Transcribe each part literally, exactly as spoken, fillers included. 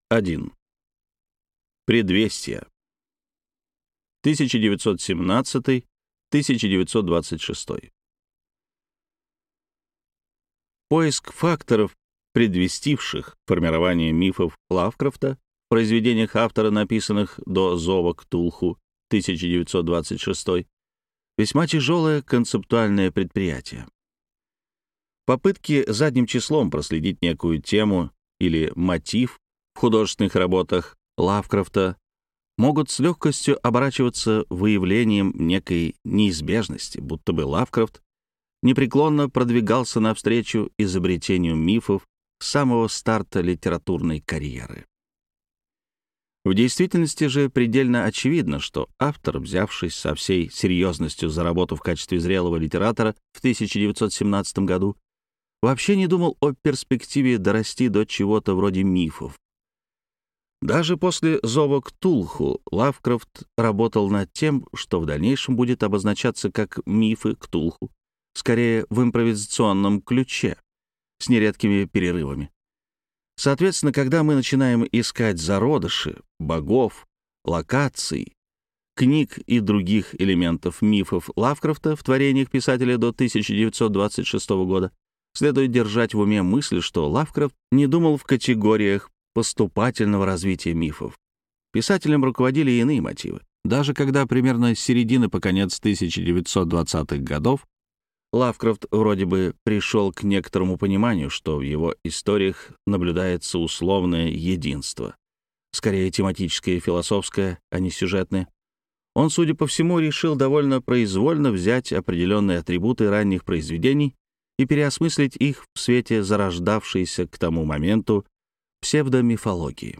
один. Предвестия. тысяча девятьсот семнадцатый — тысяча девятьсот двадцать шестой. Поиск факторов, предвестивших формирование мифов Лавкрафта в произведениях автора, написанных до «Зова Ктулху» тысяча девятьсот двадцать шестой, весьма тяжелое концептуальное предприятие. Попытки задним числом проследить некую тему или мотив в художественных работах Лавкрафта могут с легкостью оборачиваться выявлением некой неизбежности, будто бы Лавкрафт непреклонно продвигался навстречу изобретению мифов с самого старта литературной карьеры. В действительности же предельно очевидно, что автор, взявшись со всей серьезностью за работу в качестве зрелого литератора в тысяча девятьсот семнадцатом году, вообще не думал о перспективе дорасти до чего-то вроде мифов. Даже после «Зова Ктулху» Лавкрафт работал над тем, что в дальнейшем будет обозначаться как мифы Ктулху, скорее в импровизационном ключе, с нередкими перерывами. Соответственно, когда мы начинаем искать зародыши, богов, локаций, книг и других элементов мифов Лавкрафта в творениях писателя до тысяча девятьсот двадцать шестого года, следует держать в уме мысль, что Лавкрафт не думал в категориях поступательного развития мифов. Писателем руководили иные мотивы. Даже когда примерно с середины по конец тысяча девятьсот двадцатых годов Лавкрафт вроде бы пришел к некоторому пониманию, что в его историях наблюдается условное единство, скорее тематическое и философское, а не сюжетное, он, судя по всему, решил довольно произвольно взять определенные атрибуты ранних произведений и переосмыслить их в свете зарождавшейся к тому моменту псевдомифологии.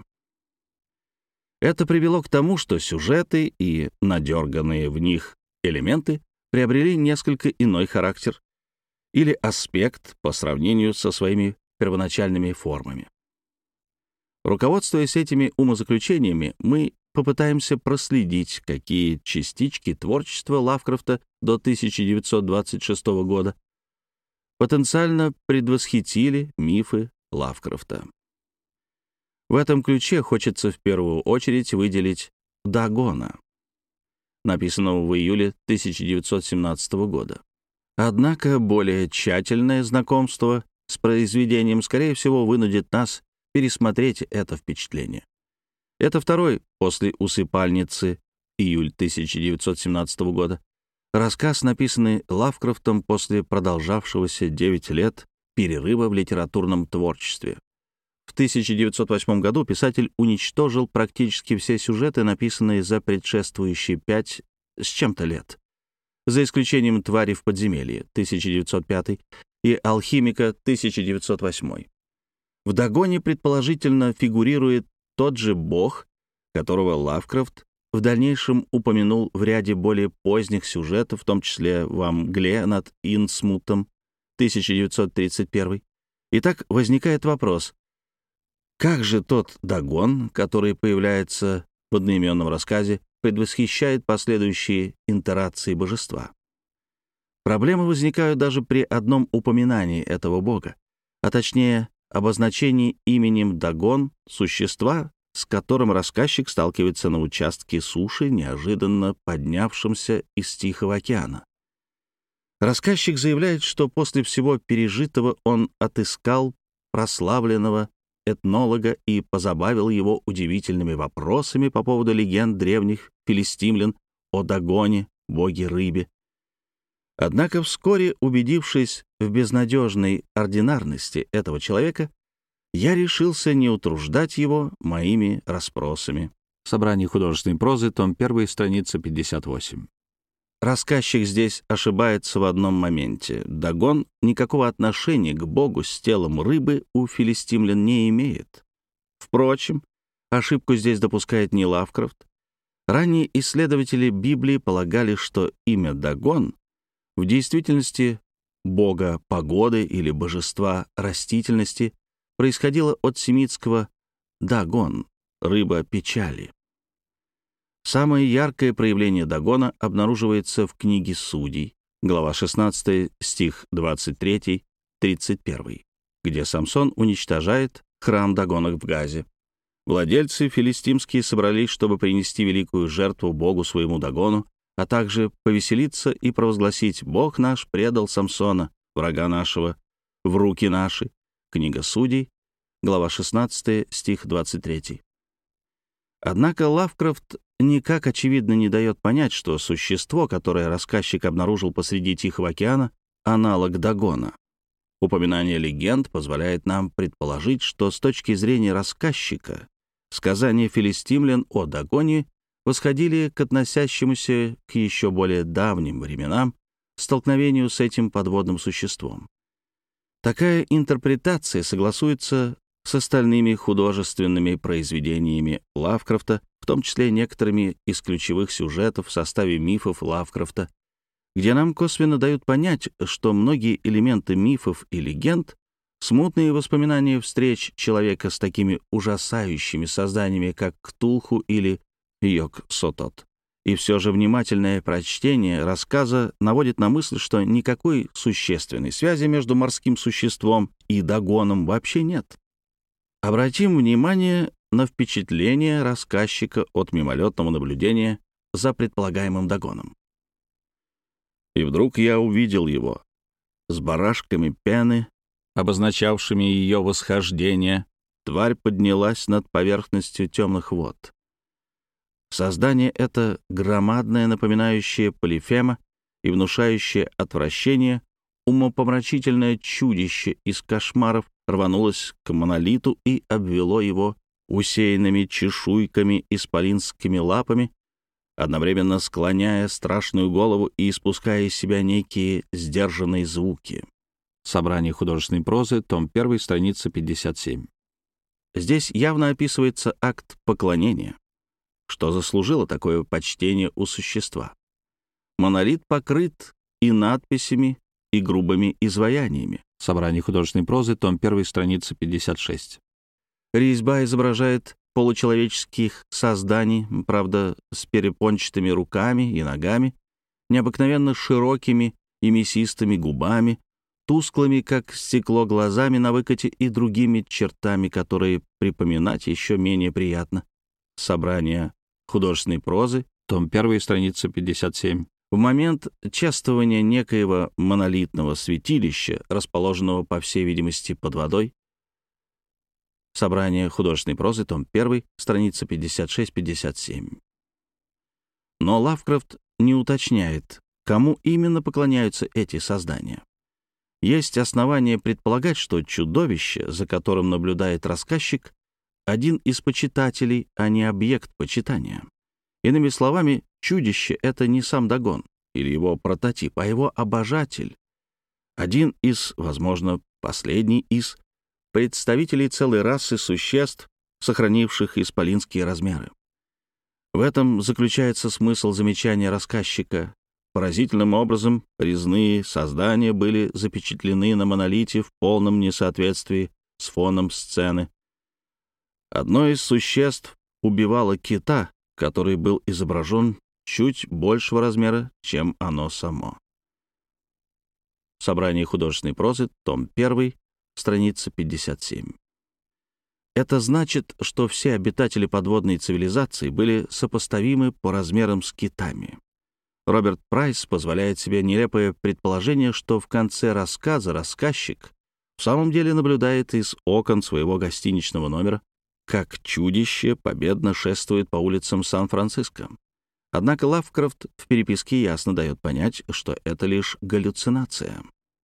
Это привело к тому, что сюжеты и надерганные в них элементы приобрели несколько иной характер или аспект по сравнению со своими первоначальными формами. Руководствуясь этими умозаключениями, мы попытаемся проследить, какие частички творчества Лавкрафта до тысяча девятьсот двадцать шестого года потенциально предвосхитили мифы Лавкрафта. В этом ключе хочется в первую очередь выделить Дагона, написанного в июле тысяча девятьсот семнадцатого года. Однако более тщательное знакомство с произведением, скорее всего, вынудит нас пересмотреть это впечатление. Это второй, после «Усыпальницы», июль тысяча девятьсот семнадцатого года, рассказ, написанный Лавкрафтом после продолжавшегося девять лет перерыва в литературном творчестве. В тысяча девятьсот восьмом году писатель уничтожил практически все сюжеты, написанные за предшествующие пять с чем-то лет, за исключением «Твари в подземелье» тысяча девятьсот пятый и «Алхимика» тысяча девятьсот восьмой. В Дагоне, предположительно, фигурирует тот же бог, которого Лавкрафт в дальнейшем упомянул в ряде более поздних сюжетов, в том числе во «Мгле над Инсмутом» тысяча девятьсот тридцать первый. Итак, возникает вопрос: как же тот Дагон, который появляется в одноименном рассказе, предвосхищает последующие итерации божества? Проблемы возникают даже при одном упоминании этого бога, а точнее обозначении именем Дагон существа, с которым рассказчик сталкивается на участке суши, неожиданно поднявшемся из Тихого океана. Рассказчик заявляет, что после всего пережитого он отыскал прославленного этнолога и позабавил его удивительными вопросами по поводу легенд древних филистимлян о Дагоне, боге-рыбе. Однако вскоре, убедившись в безнадежной ординарности этого человека, я решился не утруждать его моими расспросами. Собрание художественной прозы, том один, страница пятьдесят восемь. Рассказчик здесь ошибается в одном моменте. Дагон никакого отношения к богу с телом рыбы у филистимлян не имеет. Впрочем, ошибку здесь допускает не Лавкрафт. Ранние исследователи Библии полагали, что имя Дагон в действительности бога погоды или божества растительности происходило от семитского «дагон» — рыба печали. Самое яркое проявление Дагона обнаруживается в книге Судей, глава шестнадцатая, стих двадцать три тридцать один, где Самсон уничтожает храм Дагона в Газе. Владельцы филистимские собрались, чтобы принести великую жертву Богу своему Дагону, а также повеселиться и провозгласить: «Бог наш предал Самсона, врага нашего, в руки наши». Книга Судей, глава шестнадцатая, стих двадцать третий. Однако Лавкрафт никак очевидно не дает понять, что существо, которое рассказчик обнаружил посреди Тихого океана, аналог Дагона. Упоминание легенд позволяет нам предположить, что с точки зрения рассказчика сказания филистимлян о Дагоне восходили к относящемуся к еще более давним временам столкновению с этим подводным существом. Такая интерпретация согласуется с остальными художественными произведениями Лавкрафта, в том числе некоторыми из ключевых сюжетов в составе мифов Лавкрафта, где нам косвенно дают понять, что многие элементы мифов и легенд, смутные воспоминания встреч человека с такими ужасающими созданиями, как Ктулху или Йог-Сотот, и все же внимательное прочтение рассказа наводит на мысль, что никакой существенной связи между морским существом и Дагоном вообще нет. Обратим внимание на впечатление рассказчика от мимолетного наблюдения за предполагаемым Дагоном. «И вдруг я увидел его с барашками пены, обозначавшими ее восхождение. Тварь поднялась над поверхностью темных вод. Создание это громадное, напоминающее Полифема и внушающее отвращение, умопомрачительное чудище из кошмаров рванулось к монолиту и обвело его усеянными чешуйками исполинскими лапами, одновременно склоняя страшную голову и испуская из себя некие сдержанные звуки». Собрание художественной прозы, том один, страница пятьдесят семь. Здесь явно описывается акт поклонения. Что заслужило такое почтение у существа? Монолит покрыт и надписями, и грубыми изваяниями. Собрание художественной прозы, том один, страница пятьдесят шесть. Резьба изображает получеловеческих созданий, правда, с перепончатыми руками и ногами, необыкновенно широкими и мясистыми губами, тусклыми, как стекло, глазами на выкате и другими чертами, которые припоминать еще менее приятно. Собрание художественной прозы, том один, страница пятьдесят семь. В момент чествования некоего монолитного святилища, расположенного, по всей видимости, под водой. Собрание художественной прозы, том один, страница пятьдесят шесть пятьдесят семь. Но Лавкрафт не уточняет, кому именно поклоняются эти создания. Есть основания предполагать, что чудовище, за которым наблюдает рассказчик, один из почитателей, а не объект почитания. Иными словами, чудище — это не сам Дагон или его прототип, а его обожатель, один из, возможно, последний из представителей целой расы существ, сохранивших исполинские размеры. В этом заключается смысл замечания рассказчика. Поразительным образом резные создания были запечатлены на монолите в полном несоответствии с фоном сцены. Одно из существ убивало кита, который был изображен чуть большего размера, чем оно само. Собрание художественной прозы, том один, страница пятьдесят семь. Это значит, что все обитатели подводной цивилизации были сопоставимы по размерам с китами. Роберт Прайс позволяет себе нелепое предположение, что в конце рассказа рассказчик в самом деле наблюдает из окон своего гостиничного номера, как чудище победно шествует по улицам Сан-Франциско. Однако Лавкрафт в переписке ясно дает понять, что это лишь галлюцинация.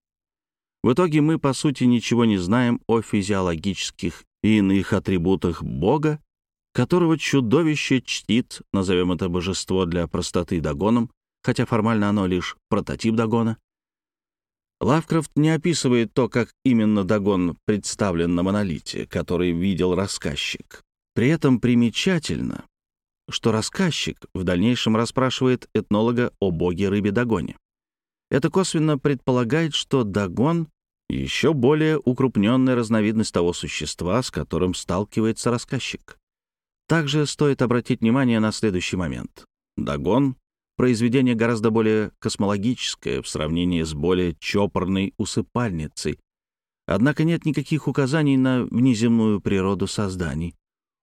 В итоге мы, по сути, ничего не знаем о физиологических и иных атрибутах Бога, которого чудовище чтит, назовем это божество для простоты Дагоном, хотя формально оно лишь прототип Дагона. Лавкрафт не описывает то, как именно Дагон представлен на монолите, который видел рассказчик. При этом примечательно, что рассказчик в дальнейшем расспрашивает этнолога о боге-рыбе Дагоне. Это косвенно предполагает, что Дагон — еще более укрупненная разновидность того существа, с которым сталкивается рассказчик. Также стоит обратить внимание на следующий момент. Дагон — произведение гораздо более космологическое в сравнении с более чопорной усыпальницей. Однако нет никаких указаний на внеземную природу созданий.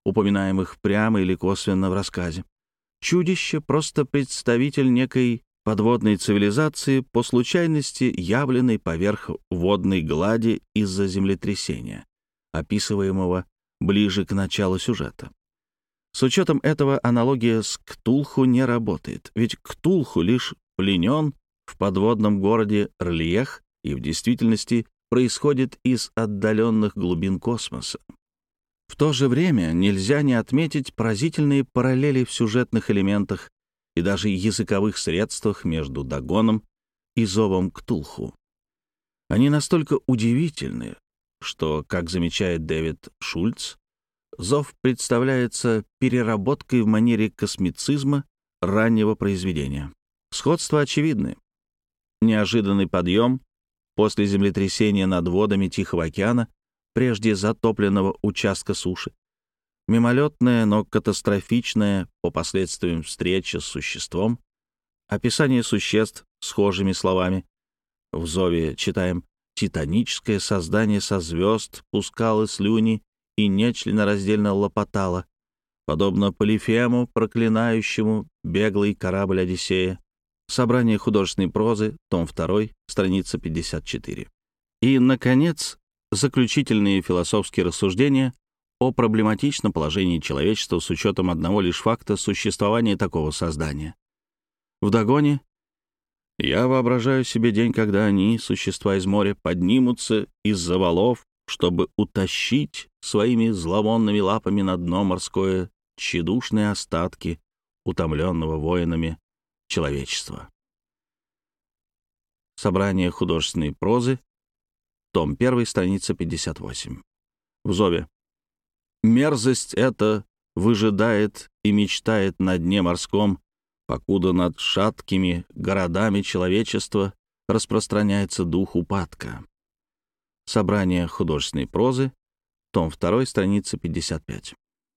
упоминаемых прямо или косвенно в рассказе. Чудище — просто представитель некой подводной цивилизации, по случайности явленной поверх водной глади из-за землетрясения, описываемого ближе к началу сюжета. С учетом этого аналогия с Ктулху не работает, ведь Ктулху лишь пленен в подводном городе Рлиех и в действительности происходит из отдаленных глубин космоса. В то же время нельзя не отметить поразительные параллели в сюжетных элементах и даже языковых средствах между Дагоном и зовом Ктулху. Они настолько удивительны, что, как замечает Дэвид Шульц, зов представляется переработкой в манере космицизма раннего произведения. Сходства очевидны. Неожиданный подъем после землетрясения над водами Тихого океана, прежде затопленного участка суши. Мимолетная, но катастрофичная по последствиям встреча с существом. Описание существ схожими словами. В зове читаем: «Титаническое создание со звезд пускало слюни и нечленораздельно лопотало, подобно Полифему, проклинающему беглый корабль Одиссея». Собрание художественной прозы, том два, страница пятьдесят четыре. И, наконец, заключительные философские рассуждения о проблематичном положении человечества с учетом одного лишь факта существования такого создания. В Дагоне «Я воображаю себе день, когда они, существа из моря, поднимутся из-за валов, чтобы утащить своими зловонными лапами на дно морское тщедушные остатки утомленного воинами человечества». Собрание художественной прозы, том один, страница пятьдесят восемь. В зове: «Мерзость эта выжидает и мечтает на дне морском, покуда над шаткими городами человечества распространяется дух упадка». Собрание художественной прозы, том два, страница пятьдесят пять.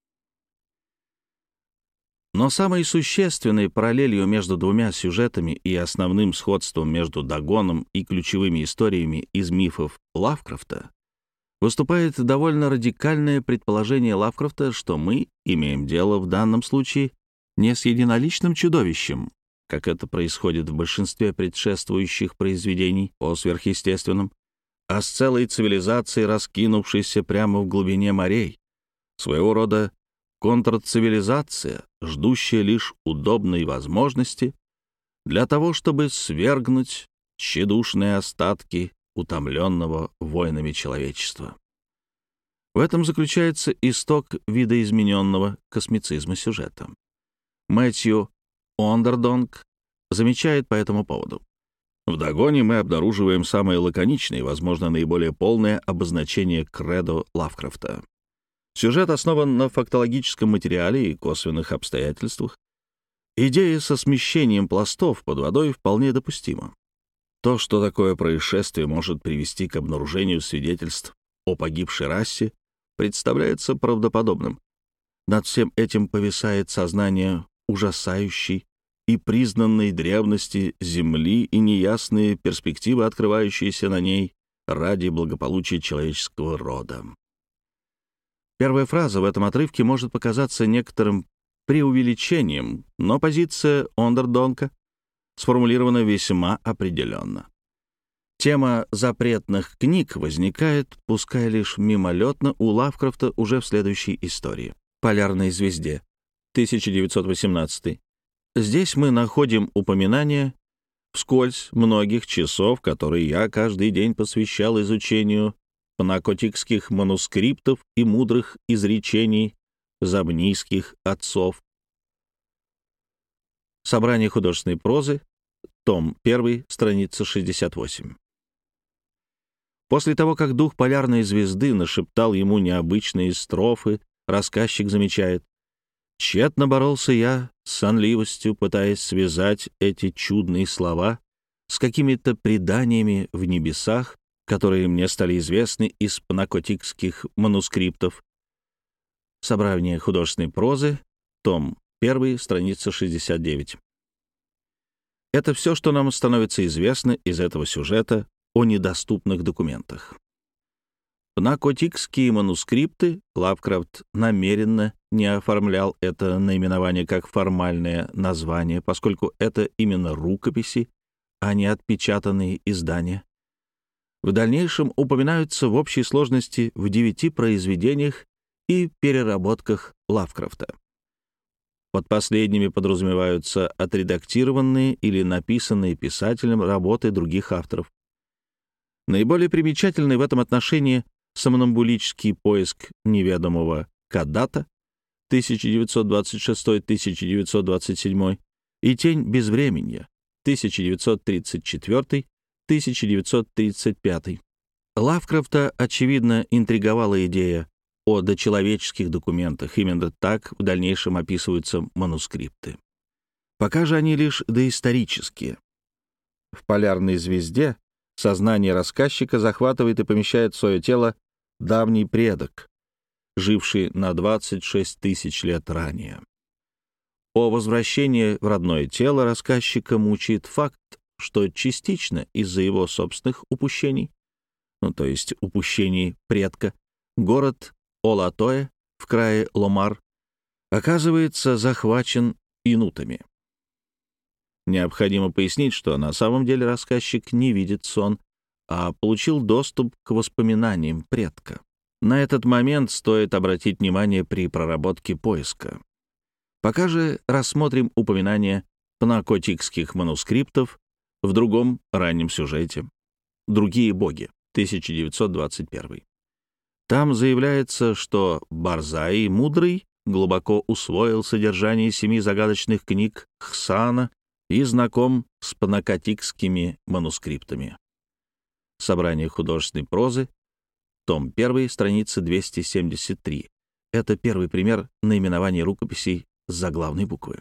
Но самой существенной параллелью между двумя сюжетами и основным сходством между Дагоном и ключевыми историями из мифов Лавкрафта выступает довольно радикальное предположение Лавкрафта, что мы имеем дело в данном случае не с единоличным чудовищем, как это происходит в большинстве предшествующих произведений о сверхъестественном, а с целой цивилизацией, раскинувшейся прямо в глубине морей, своего рода контрцивилизация, ждущая лишь удобной возможности для того, чтобы свергнуть тщедушные остатки утомленного войнами человечества. В этом заключается исток видоизмененного космицизма сюжета. Мэтью Ондердонг замечает по этому поводу: «В Дагоне мы обнаруживаем самое лаконичное и, возможно, наиболее полное обозначение кредо Лавкрафта. Сюжет основан на фактологическом материале и косвенных обстоятельствах. Идея со смещением пластов под водой вполне допустима. То, что такое происшествие может привести к обнаружению свидетельств о погибшей расе, представляется правдоподобным. Над всем этим повисает сознание ужасающей и признанной древности Земли и неясные перспективы, открывающиеся на ней ради благополучия человеческого рода». Первая фраза в этом отрывке может показаться некоторым преувеличением, но позиция Ондердонка сформулирована весьма определенно. Тема запретных книг возникает, пускай лишь мимолетно, у Лавкрафта уже в следующей истории «Полярной звезде», тысяча девятьсот восемнадцатый. Здесь мы находим упоминание вскользь многих часов, которые я каждый день посвящал изучению панакотикских манускриптов и мудрых изречений забнийских отцов. Собрание художественной прозы, том один, страница шестьдесят восемь. После того, как дух полярной звезды нашептал ему необычные строфы, рассказчик замечает: «Тщетно боролся я с сонливостью, пытаясь связать эти чудные слова с какими-то преданиями в небесах, которые мне стали известны из панакотикских манускриптов». Собрание художественной прозы, том один, страница шестьдесят девять. Это все, что нам становится известно из этого сюжета о недоступных документах. Пнакотикские манускрипты Лавкрафт намеренно не оформлял это наименование как формальное название, поскольку это именно рукописи, а не отпечатанные издания. В дальнейшем упоминаются в общей сложности в девяти произведениях и переработках Лавкрафта. Под последними подразумеваются отредактированные или написанные писателем работы других авторов. Наиболее примечательный в этом отношении сомнамбулический поиск неведомого Каддата тысяча девятьсот двадцать шестой — тысяча девятьсот двадцать седьмой и Тень безвременья тысяча девятьсот тридцать четвёртый — тысяча девятьсот тридцать пятый. Лавкрафта, очевидно, интриговала идея о дочеловеческих документах. Именно так в дальнейшем описываются манускрипты. Пока же они лишь доисторические. В «Полярной звезде» сознание рассказчика захватывает и помещает в свое тело давний предок, живший на двадцать шесть тысяч лет ранее. О возвращении в родное тело рассказчика мучает факт, что частично из-за его собственных упущений, ну, то есть упущений предка, город Олатое в крае Ломар оказывается захвачен инутами. Необходимо пояснить, что на самом деле рассказчик не видит сон, а получил доступ к воспоминаниям предка. На этот момент стоит обратить внимание при проработке поиска. Пока же рассмотрим упоминания пнакотикских манускриптов в другом раннем сюжете «Другие боги» тысяча девятьсот двадцать первый. Там заявляется, что Барзаи Мудрый глубоко усвоил содержание семи загадочных книг Хсана и знаком с пнакотикскими манускриптами. Собрание художественной прозы, том один, страница двести семьдесят три. Это первый пример наименования рукописей с заглавной буквы.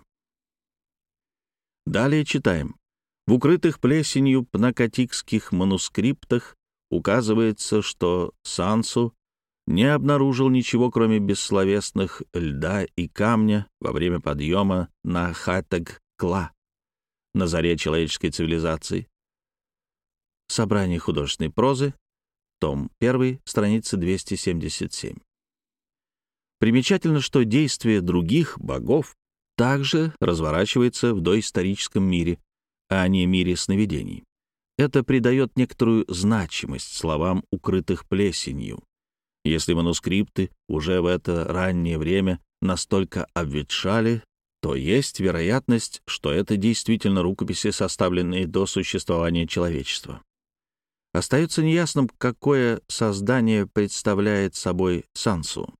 Далее читаем. В укрытых плесенью пнакотикских манускриптах указывается, что Сансу не обнаружил ничего, кроме бессловесных льда и камня во время подъема на Хатэг-Кла, на заре человеческой цивилизации. Собрание художественной прозы, том один, страница двести семьдесят семь. Примечательно, что действие других богов также разворачивается в доисторическом мире, а не мире сновидений. Это придает некоторую значимость словам, укрытых плесенью. Если манускрипты уже в это раннее время настолько обветшали, то есть вероятность, что это действительно рукописи, составленные до существования человечества. Остается неясным, какое создание представляет собой Сансу.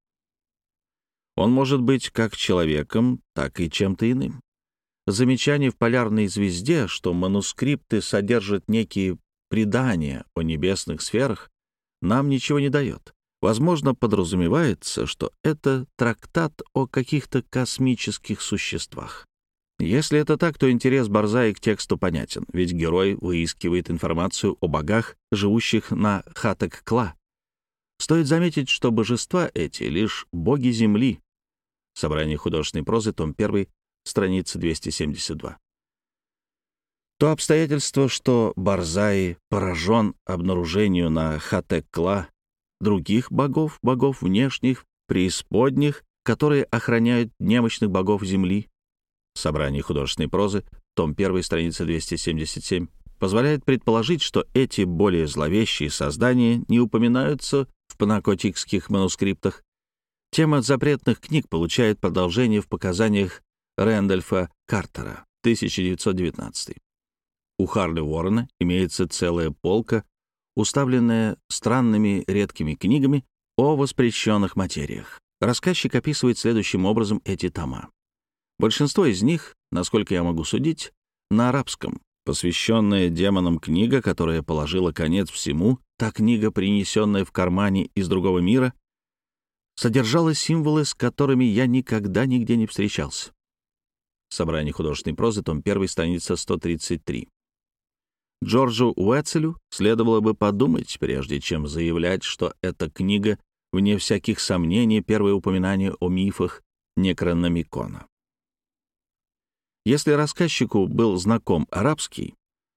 Он может быть как человеком, так и чем-то иным. Замечание в «Полярной звезде», что манускрипты содержат некие предания о небесных сферах, нам ничего не дает. Возможно, подразумевается, что это трактат о каких-то космических существах. Если это так, то интерес Барзаи к тексту понятен, ведь герой выискивает информацию о богах, живущих на Хатэг-Кла. Стоит заметить, что божества эти — лишь боги Земли. Собрание художественной прозы, том один, страница двести семьдесят два. То обстоятельство, что Барзаи поражен обнаружению на Хатэг-Кла других богов, богов внешних, преисподних, которые охраняют немощных богов Земли. Собрание художественной прозы, том один, страница двести семьдесят семь, позволяет предположить, что эти более зловещие создания не упоминаются в пнакотикских манускриптах. Тема запретных книг получает продолжение в показаниях Рэндольфа Картера, тысяча девятьсот девятнадцатый. У Харли Уоррена имеется целая полка, уставленная странными редкими книгами о воспрещенных материях. Рассказчик описывает следующим образом эти тома. Большинство из них, насколько я могу судить, на арабском. Посвященная демонам книга, которая положила конец всему, та книга, принесенная в кармане из другого мира, содержала символы, с которыми я никогда нигде не встречался. Собрание художественной прозы, том один, страница сто тридцать три. Джорджу Уэтцелю следовало бы подумать, прежде чем заявлять, что эта книга, вне всяких сомнений, первое упоминание о мифах Некрономикона. Если рассказчику был знаком арабский,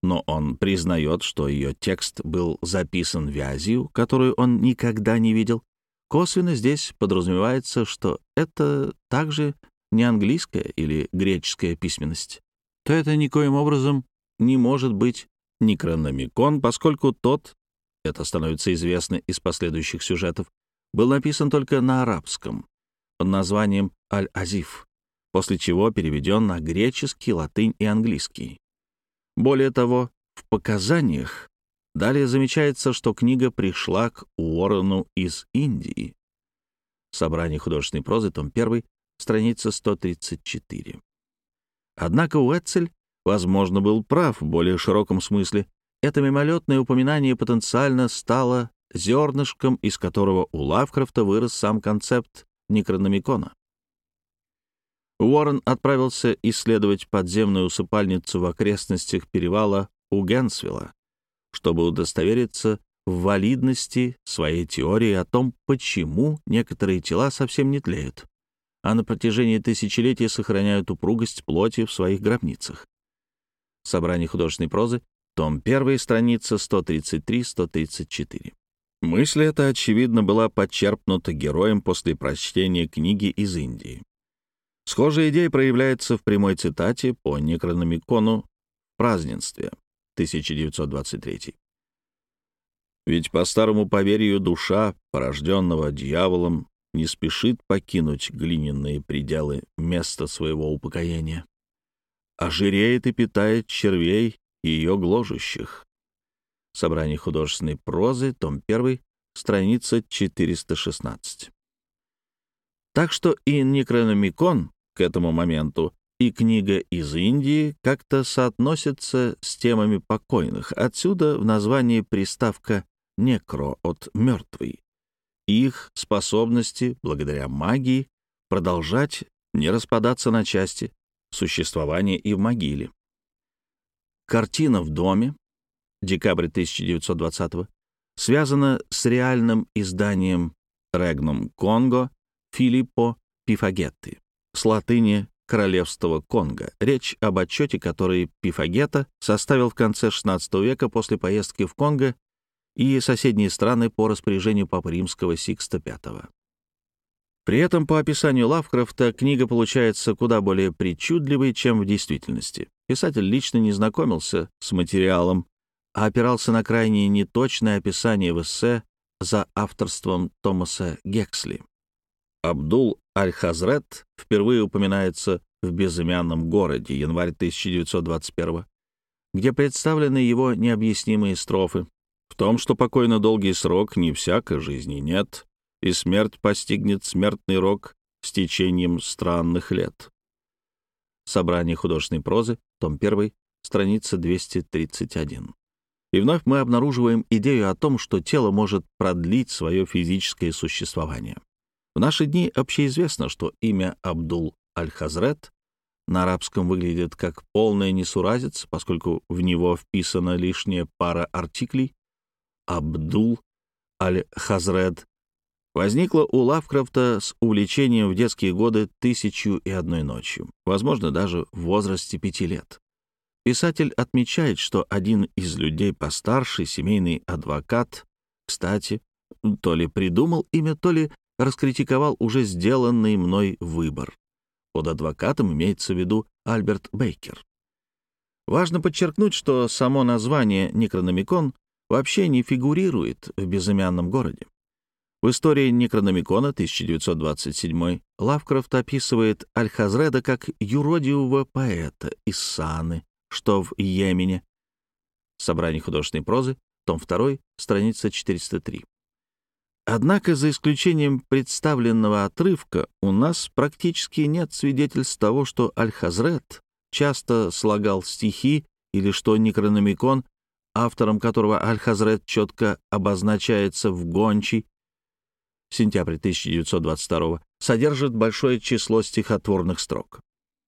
но он признает, что ее текст был записан вязью, которую он никогда не видел. Косвенно здесь подразумевается, что это также не английская или греческая письменность. То это никоим образом не может быть Некрономикон, поскольку тот, это становится известно из последующих сюжетов, был написан только на арабском под названием «Аль-Азиф», после чего переведен на греческий, латынь и английский. Более того, в показаниях далее замечается, что книга пришла к Уоррену из Индии. Собрание художественной прозы, том один, страница сто тридцать четыре. Однако Уэтцель, возможно, был прав в более широком смысле. Это мимолетное упоминание потенциально стало зернышком, из которого у Лавкрафта вырос сам концепт Некрономикона. Уоррен отправился исследовать подземную усыпальницу в окрестностях перевала Угенсвилла, чтобы удостовериться в валидности своей теории о том, почему некоторые тела совсем не тлеют, а на протяжении тысячелетий сохраняют упругость плоти в своих гробницах. Собрание художественной прозы, том один, страница сто тридцать три — сто тридцать четыре. Мысль эта, очевидно, была подчерпнута героем после прочтения книги из Индии. Схожая идея проявляется в прямой цитате по Некрономикону в празднестве тысяча девятьсот двадцать третий. «Ведь по старому поверью душа, порожденного дьяволом, не спешит покинуть глиняные пределы места своего упокоения, а жиреет и питает червей и ее гложущих». Собрание художественной прозы, том один, страница четыреста шестнадцать. Так что и Некрономикон к этому моменту, и книга из Индии как-то соотносятся с темами покойных. Отсюда в названии приставка «некро» от «мертвый». Их способности, благодаря магии, продолжать, не распадаться на части, существование и в могиле. Картина в доме, декабрь тысяча девятьсот двадцатого, связана с реальным изданием «Регнум Конго» Филиппо Пифагетти, с латыни «Королевство Конго». Речь об отчете, который Пифагетта составил в конце шестнадцатого века после поездки в Конго и соседние страны по распоряжению Папы Римского Сикста Пятого. При этом, по описанию Лавкрафта, книга получается куда более причудливой, чем в действительности. Писатель лично не знакомился с материалом, а опирался на крайне неточное описание в эссе за авторством Томаса Гексли. Абдул Аль-Хазрет впервые упоминается в «Безымянном городе», январь тысяча девятьсот двадцать первого, где представлены его необъяснимые строфы. В том, что покойно долгий срок, не всяко жизни нет, и смерть постигнет смертный рок с течением странных лет. Собрание художественной прозы, том один, страница двести тридцать один. И вновь мы обнаруживаем идею о том, что тело может продлить свое физическое существование. В наши дни общеизвестно, что имя Абдул Аль-Хазрет на арабском выглядит как полная несуразица, поскольку в него вписана лишняя пара артиклей. Абдул Аль-Хазрет возникла у Лавкрафта с увлечением в детские годы «Тысячу и одной ночью», возможно, даже в возрасте пяти лет. Писатель отмечает, что один из людей постарше, семейный адвокат, кстати, то ли придумал имя, то ли раскритиковал уже сделанный мной выбор. Под адвокатом имеется в виду Альберт Бейкер. Важно подчеркнуть, что само название «Некрономикон» вообще не фигурирует в «Безымянном городе». В истории Некрономикона тысяча девятьсот двадцать седьмой Лавкрафт описывает Аль-Хазреда как юродивого поэта из Саны, что в Йемене. Собрание художественной прозы, том два, страница четыреста три. Однако, за исключением представленного отрывка, у нас практически нет свидетельств того, что Аль-Хазрет часто слагал стихи или что Некрономикон, автором которого Аль-Хазрет четко обозначается в гончий, сентябрь тысяча девятьсот двадцать второго, содержит большое число стихотворных строк.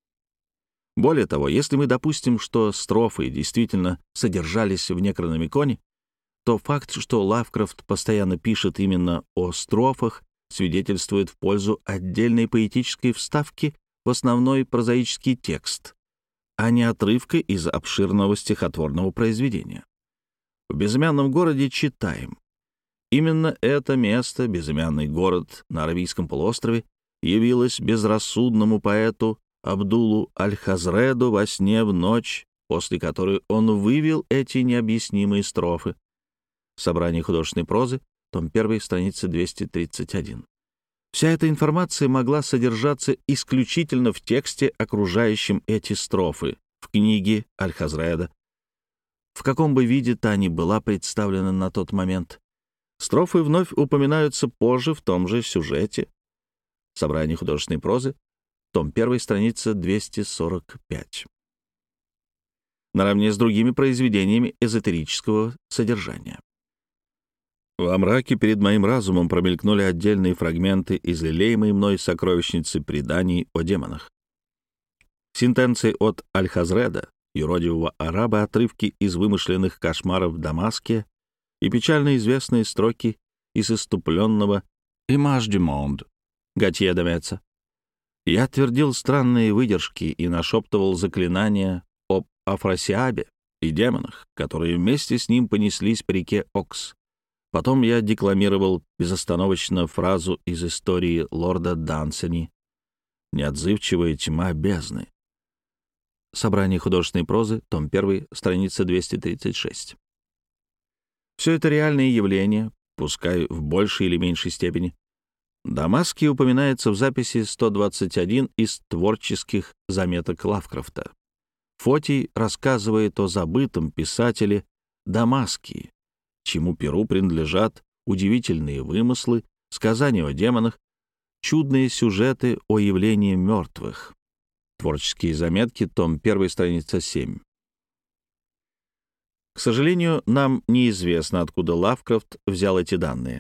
Более того, если мы допустим, что строфы действительно содержались в Некрономиконе, то факт, что Лавкрафт постоянно пишет именно о строфах, свидетельствует в пользу отдельной поэтической вставки в основной прозаический текст. а не отрывка из обширного стихотворного произведения. В «Безымянном городе» читаем: «Именно это место, безымянный город на Аравийском полуострове, явилось безрассудному поэту Абдулу Аль-Хазреду во сне в ночь, после которой он вывел эти необъяснимые строфы». Собрание художественной прозы, том один, страница двести тридцать один. Вся эта информация могла содержаться исключительно в тексте, окружающем эти строфы, в книге Аль-Хазреда, в каком бы виде та ни была представлена на тот момент. Строфы вновь упоминаются позже в том же сюжете. Собрание художественной прозы, том один, страница двести сорок пять. Наравне с другими произведениями эзотерического содержания. Во мраке перед моим разумом промелькнули отдельные фрагменты из лелеемой мной сокровищницы преданий о демонах. Сентенции от Аль-Хазреда, юродивого араба, отрывки из вымышленных кошмаров в Дамаске и печально известные строки из исступленного «Image du monde» Готье де Меца. Я твердил странные выдержки и нашептывал заклинания об Афросиабе и демонах, которые вместе с ним понеслись по реке Окс. Потом я декламировал безостановочно фразу из истории лорда Дансени «Неотзывчивая тьма бездны». Собрание художественной прозы, том один, страница двести тридцать шесть. Все это реальные явления, пускай в большей или меньшей степени. Дамасский упоминается в записи сто двадцать один из творческих заметок Лавкрафта. Фотий рассказывает о забытом писателе Дамасский, чему перу принадлежат удивительные вымыслы, сказания о демонах, чудные сюжеты о явлении мертвых. Творческие заметки, том один, страница семь. К сожалению, нам неизвестно, откуда Лавкрафт взял эти данные.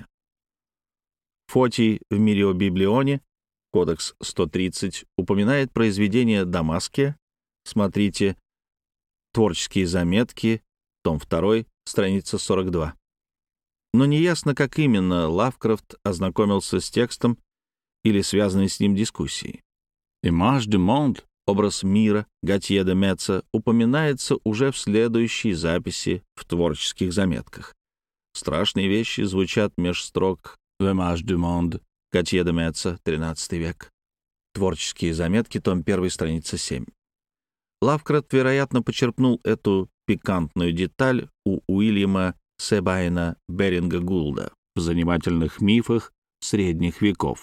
Фотий в Мириобиблионе, кодекс сто тридцать, упоминает произведение Дамаския. Смотрите «Творческие заметки», том два, страница сорок два. Но неясно, как именно Лавкрафт ознакомился с текстом или связанной с ним дискуссией. «Image du monde», образ мира Готье де Меца, упоминается уже в следующей записи в творческих заметках. Страшные вещи звучат меж строк «L'image du monde», Готье де Меца, тринадцатый век. Творческие заметки, том один, страница семь. Лавкрафт, вероятно, почерпнул эту пикантную деталь у Уильяма Себайна Беринга Гулда в «Занимательных мифах средних веков».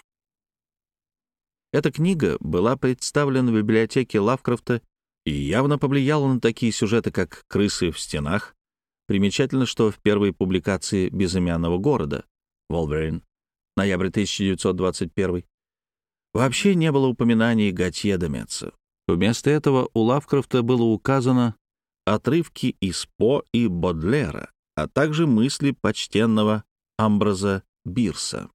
Эта книга была представлена в библиотеке Лавкрафта и явно повлияла на такие сюжеты, как «Крысы в стенах». Примечательно, что в первой публикации «Безымянного города» Wolverine, ноябрь тысяча девятьсот двадцать первый, вообще не было упоминаний Готье де Меца. Вместо этого у Лавкрафта было указано отрывки из По и Бодлера, а также мысли почтенного Амброза Бирса.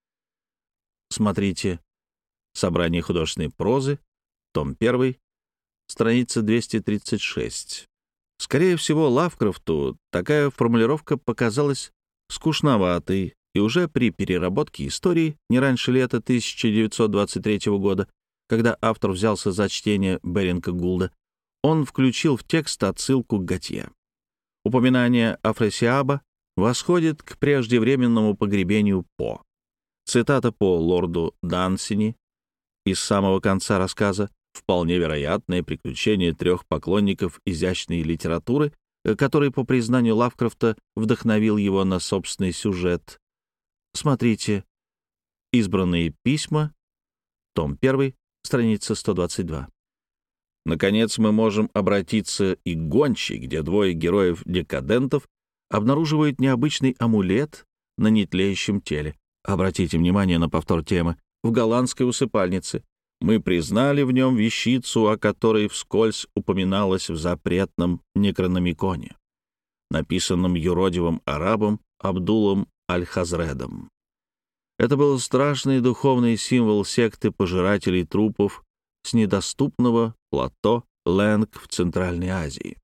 Смотрите «Собрание художественной прозы», том один, страница двести тридцать шесть. Скорее всего, Лавкрафту такая формулировка показалась скучноватой, и уже при переработке истории не раньше лета тысяча девятьсот двадцать третьего года, когда автор взялся за чтение Беринга Гулда, он включил в текст отсылку к Готье. Упоминание Афросиаба восходит к преждевременному погребению По. Цитата по лорду Дансени из самого конца рассказа «Вполне вероятное приключение трех поклонников изящной литературы», который, по признанию Лавкрафта, вдохновил его на собственный сюжет. Смотрите «Избранные письма», том один, страница сто двадцать два. Наконец, мы можем обратиться и к «Гончей», где двое героев-декадентов обнаруживают необычный амулет на нетлеющем теле. Обратите внимание на повтор темы. В голландской усыпальнице мы признали в нем вещицу, о которой вскользь упоминалось в запретном Некрономиконе, написанном юродивым арабом Абдулом Аль-Хазредом. Это был страшный духовный символ секты пожирателей трупов с недоступного плато Лэнг в Центральной Азии.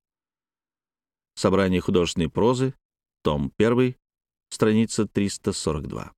Собрание художественной прозы, том один, страница триста сорок два.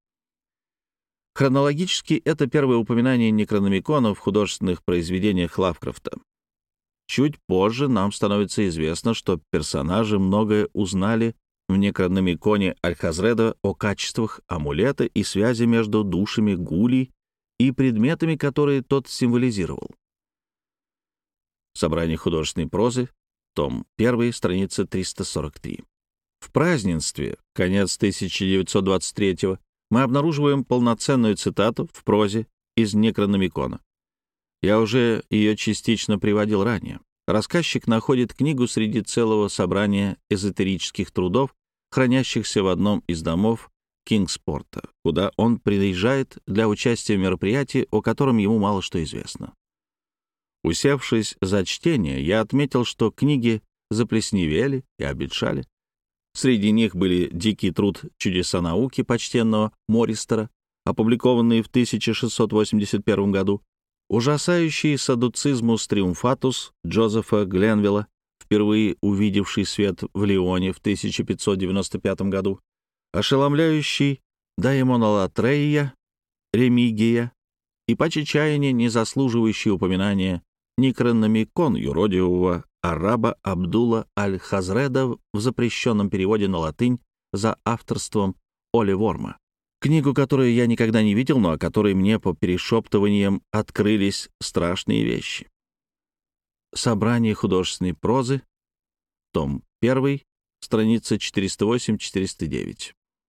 Хронологически это первое упоминание Некрономикона в художественных произведениях Лавкрафта. Чуть позже нам становится известно, что персонажи многое узнали в Некрономиконе Аль-Хазреда о качествах амулета и связи между душами гулей и предметами, которые тот символизировал. Собрание художественной прозы, том один, страница триста сорок три. В празднестве, конец тысяча девятьсот двадцать третьего, мы обнаруживаем полноценную цитату в прозе из Некрономикона. Я уже ее частично приводил ранее. Рассказчик находит книгу среди целого собрания эзотерических трудов, хранящихся в одном из домов Кингспорта, куда он приезжает для участия в мероприятии, о котором ему мало что известно. Усевшись за чтение, я отметил, что книги заплесневели и обветшали. Среди них были дикий труд «Чудеса науки» почтенного Мористера, опубликованный в тысяча шестьсот восемьдесят первом году, ужасающий садуцизмус триумфатус Джозефа Гленвилла, впервые увидевший свет в Лионе в тысяча пятьсот девяносто пятом году, ошеломляющий Даимонолатрея Ремигия и по чаяния не заслуживающий упоминания Некрономикон юродивого араба Абдулла Аль-Хазреда в запрещенном переводе на латынь за авторством Оли Ворма. Книгу, которую я никогда не видел, но о которой мне по перешептываниям открылись страшные вещи. Собрание художественной прозы, том один, страница четыреста восемь — четыреста девять.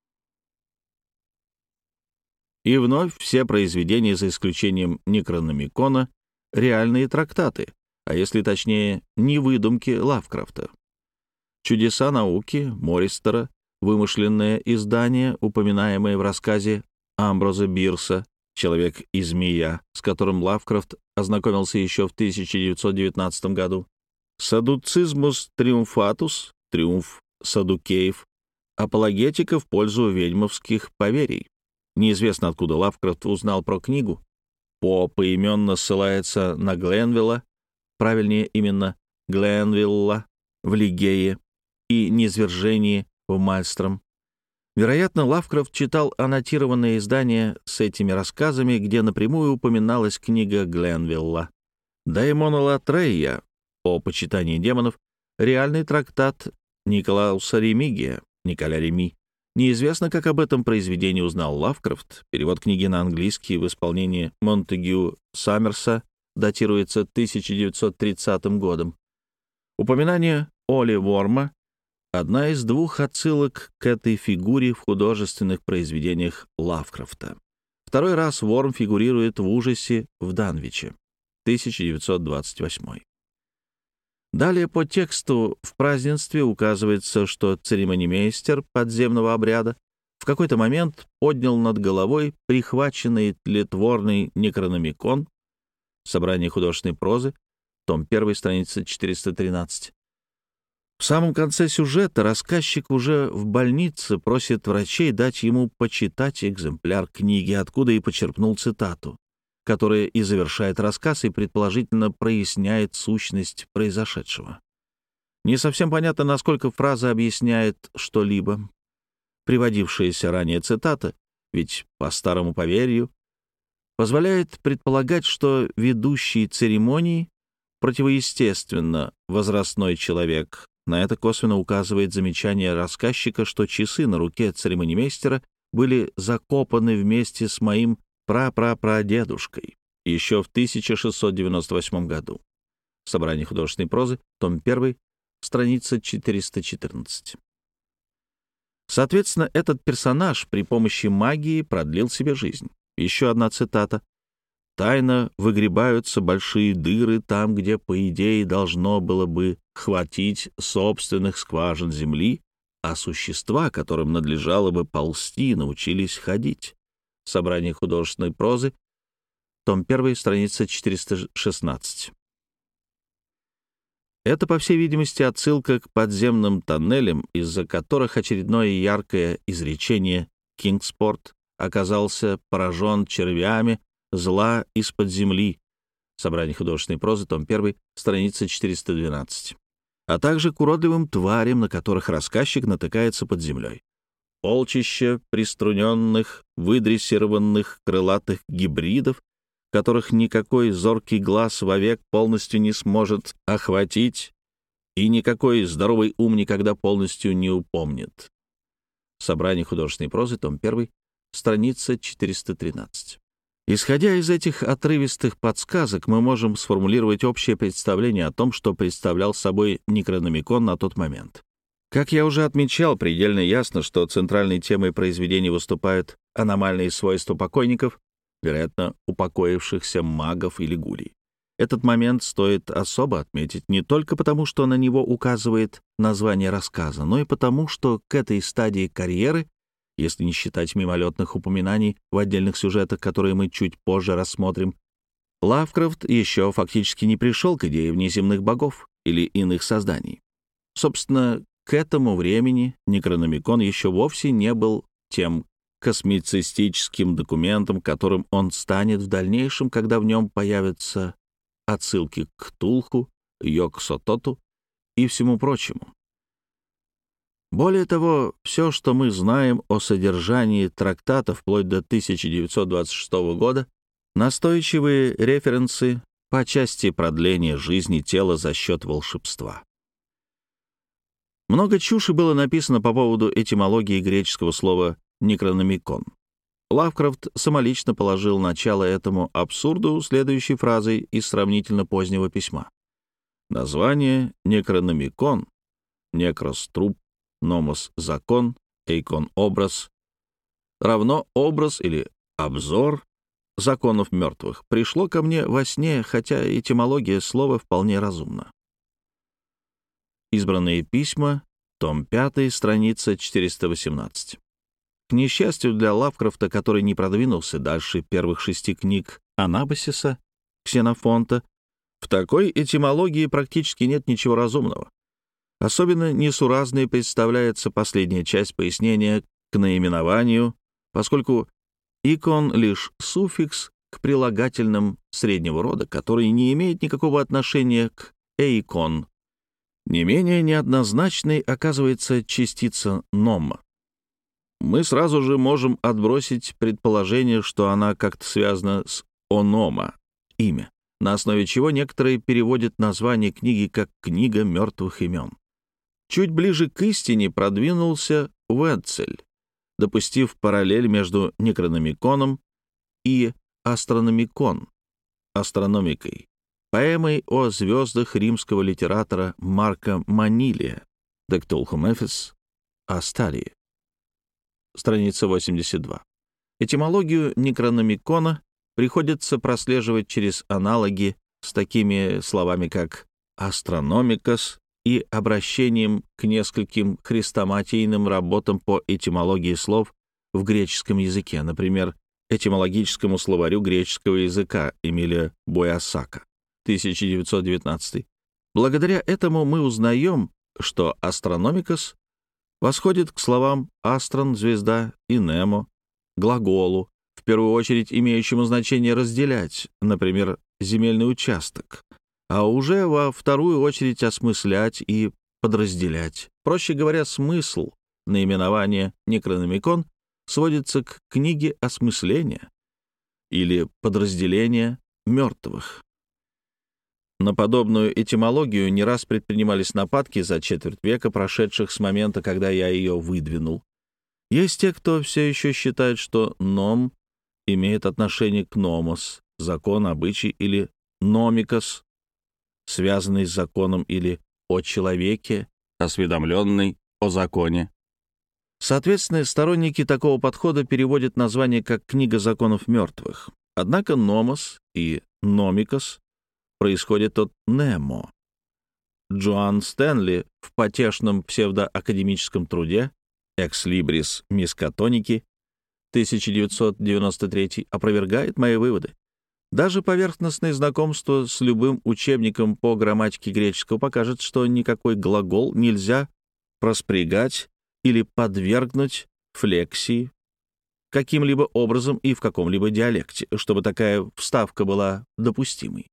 И вновь все произведения, за исключением Некрономикона, реальные трактаты, а если точнее, не выдумки Лавкрафта. «Чудеса науки» Мористера, вымышленное издание, упоминаемое в рассказе Амброза Бирса «Человек и змея», с которым Лавкрафт ознакомился еще в тысяча девятьсот девятнадцатом году. «Садуцизмус триумфатус» — «Триумф садукеев», апологетика в пользу ведьмовских поверий. Неизвестно, откуда Лавкрафт узнал про книгу. По поименно ссылается на Гленвилла, правильнее именно Гленвилла в Лигее и Низвержении в Мальстром. Вероятно, Лавкрафт читал аннотированное издание с этими рассказами, где напрямую упоминалась книга Гленвилла. Даимонолатрея о почитании демонов, реальный трактат Николауса Ремигия, Николя Реми. Неизвестно, как об этом произведении узнал Лавкрафт. Перевод книги на английский в исполнении Монтегю Саммерса датируется тысяча девятьсот тридцатым годом. Упоминание Оли Ворма — одна из двух отсылок к этой фигуре в художественных произведениях Лавкрафта. Второй раз Ворм фигурирует в «Ужасе в Данвиче», тысяча девятьсот двадцать восьмой. Далее по тексту в празднестве указывается, что церемонимейстер подземного обряда в какой-то момент поднял над головой прихваченный тлетворный Некрономикон, собрание художественной прозы, том один, страница четыреста тринадцать. В самом конце сюжета рассказчик уже в больнице просит врачей дать ему почитать экземпляр книги, откуда и почерпнул цитату, которая и завершает рассказ и, предположительно, проясняет сущность произошедшего. Не совсем понятно, насколько фраза объясняет что-либо. Приводившаяся ранее цитата, ведь по старому поверью, позволяет предполагать, что ведущий церемонии противоестественно возрастной человек. На это косвенно указывает замечание рассказчика, что часы на руке церемонимейстера были закопаны вместе с моим прапрапрадедушкой еще в тысяча шестьсот девяносто восьмом году. Собрание художественной прозы, том один, страница четыреста четырнадцать. Соответственно, этот персонаж при помощи магии продлил себе жизнь. Еще одна цитата. «Тайно выгребаются большие дыры там, где, по идее, должно было бы хватить собственных скважин земли, а существа, которым надлежало бы ползти, научились ходить». Собрание художественной прозы, том один, страница четыреста шестнадцать. Это, по всей видимости, отсылка к подземным тоннелям, из-за которых очередное яркое изречение «Кингспорт» оказался поражен червями зла из-под земли. Собрание художественной прозы, том один, страница четыреста двенадцать. А также к уродливым тварям, на которых рассказчик натыкается под землей. Полчища приструненных, выдрессированных крылатых гибридов, которых никакой зоркий глаз вовек полностью не сможет охватить, и никакой здоровый ум никогда полностью не упомнит. Собрание художественной прозы, том один, страница четыреста тринадцать. Исходя из этих отрывистых подсказок, мы можем сформулировать общее представление о том, что представлял собой Некрономикон на тот момент. Как я уже отмечал, предельно ясно, что центральной темой произведения выступают аномальные свойства покойников, вероятно, упокоившихся магов или гулей. Этот момент стоит особо отметить не только потому, что на него указывает название рассказа, но и потому, что к этой стадии карьеры, если не считать мимолетных упоминаний в отдельных сюжетах, которые мы чуть позже рассмотрим, Лавкрафт еще фактически не пришел к идее внеземных богов или иных созданий. Собственно, к этому времени Некрономикон еще вовсе не был тем космицистическим документом, которым он станет в дальнейшем, когда в нем появятся отсылки к Ктулху, Йог-Сототу и всему прочему. Более того, все, что мы знаем о содержании трактата вплоть до тысяча девятьсот двадцать шестого года, настойчивые референсы по части продления жизни тела за счет волшебства. Много чуши было написано по поводу этимологии греческого слова «некрономикон». Лавкрафт самолично положил начало этому абсурду следующей фразой из сравнительно позднего письма. Название «некрономикон», «некрос» — труп, «номос» — закон, «эйкон» — образ, равно образ или обзор законов мертвых, пришло ко мне во сне, хотя этимология слова вполне разумна. Избранные письма, том пятый, страница четыреста восемнадцать. К несчастью для Лавкрафта, который не продвинулся дальше первых шести книг Анабасиса, Ксенофонта, в такой этимологии практически нет ничего разумного. Особенно несуразной представляется последняя часть пояснения к наименованию, поскольку икон — лишь суффикс к прилагательным среднего рода, который не имеет никакого отношения к эйкон. Не менее неоднозначной оказывается частица «нома». Мы сразу же можем отбросить предположение, что она как-то связана с «онома» — имя, на основе чего некоторые переводят название книги как «Книга мертвых имен». Чуть ближе к истине продвинулся Уэцель, допустив параллель между Некрономиконом и Астрономикон, астрономикой, поэмой о звездах римского литератора Марка Манилия, «De Cthulhu Memphis Astarii», страница восемьдесят два. Этимологию Некрономикона приходится прослеживать через аналоги с такими словами, как «астрономикос» и обращением к нескольким хрестоматийным работам по этимологии слов в греческом языке, например, этимологическому словарю греческого языка Эмилия Боясака, тысяча девятьсот девятнадцатый. Благодаря этому мы узнаем, что астрономикос восходит к словам «астрон» — звезда и «немо» — глаголу, в первую очередь имеющему значение «разделять», например, земельный участок, а уже во вторую очередь осмыслять и подразделять. Проще говоря, смысл наименования «Некрономикон» сводится к книге осмысления или подразделения мертвых. На подобную этимологию не раз предпринимались нападки за четверть века, прошедших с момента, когда я ее выдвинул. Есть те, кто все еще считает, что «ном» имеет отношение к «номос», закон, обычай, или «номикос», связанный с законом, или «о человеке», осведомленный о законе. Соответственно, сторонники такого подхода переводят название как «Книга законов мертвых». Однако «номос» и «номикос» происходит от «немо». Джоан Стэнли в потешном псевдоакадемическом труде «Ex libris miskatonici» тысяча девятьсот девяносто третий опровергает мои выводы. Даже поверхностное знакомство с любым учебником по грамматике греческого покажет, что никакой глагол нельзя проспрягать или подвергнуть флексии каким-либо образом и в каком-либо диалекте, чтобы такая вставка была допустимой.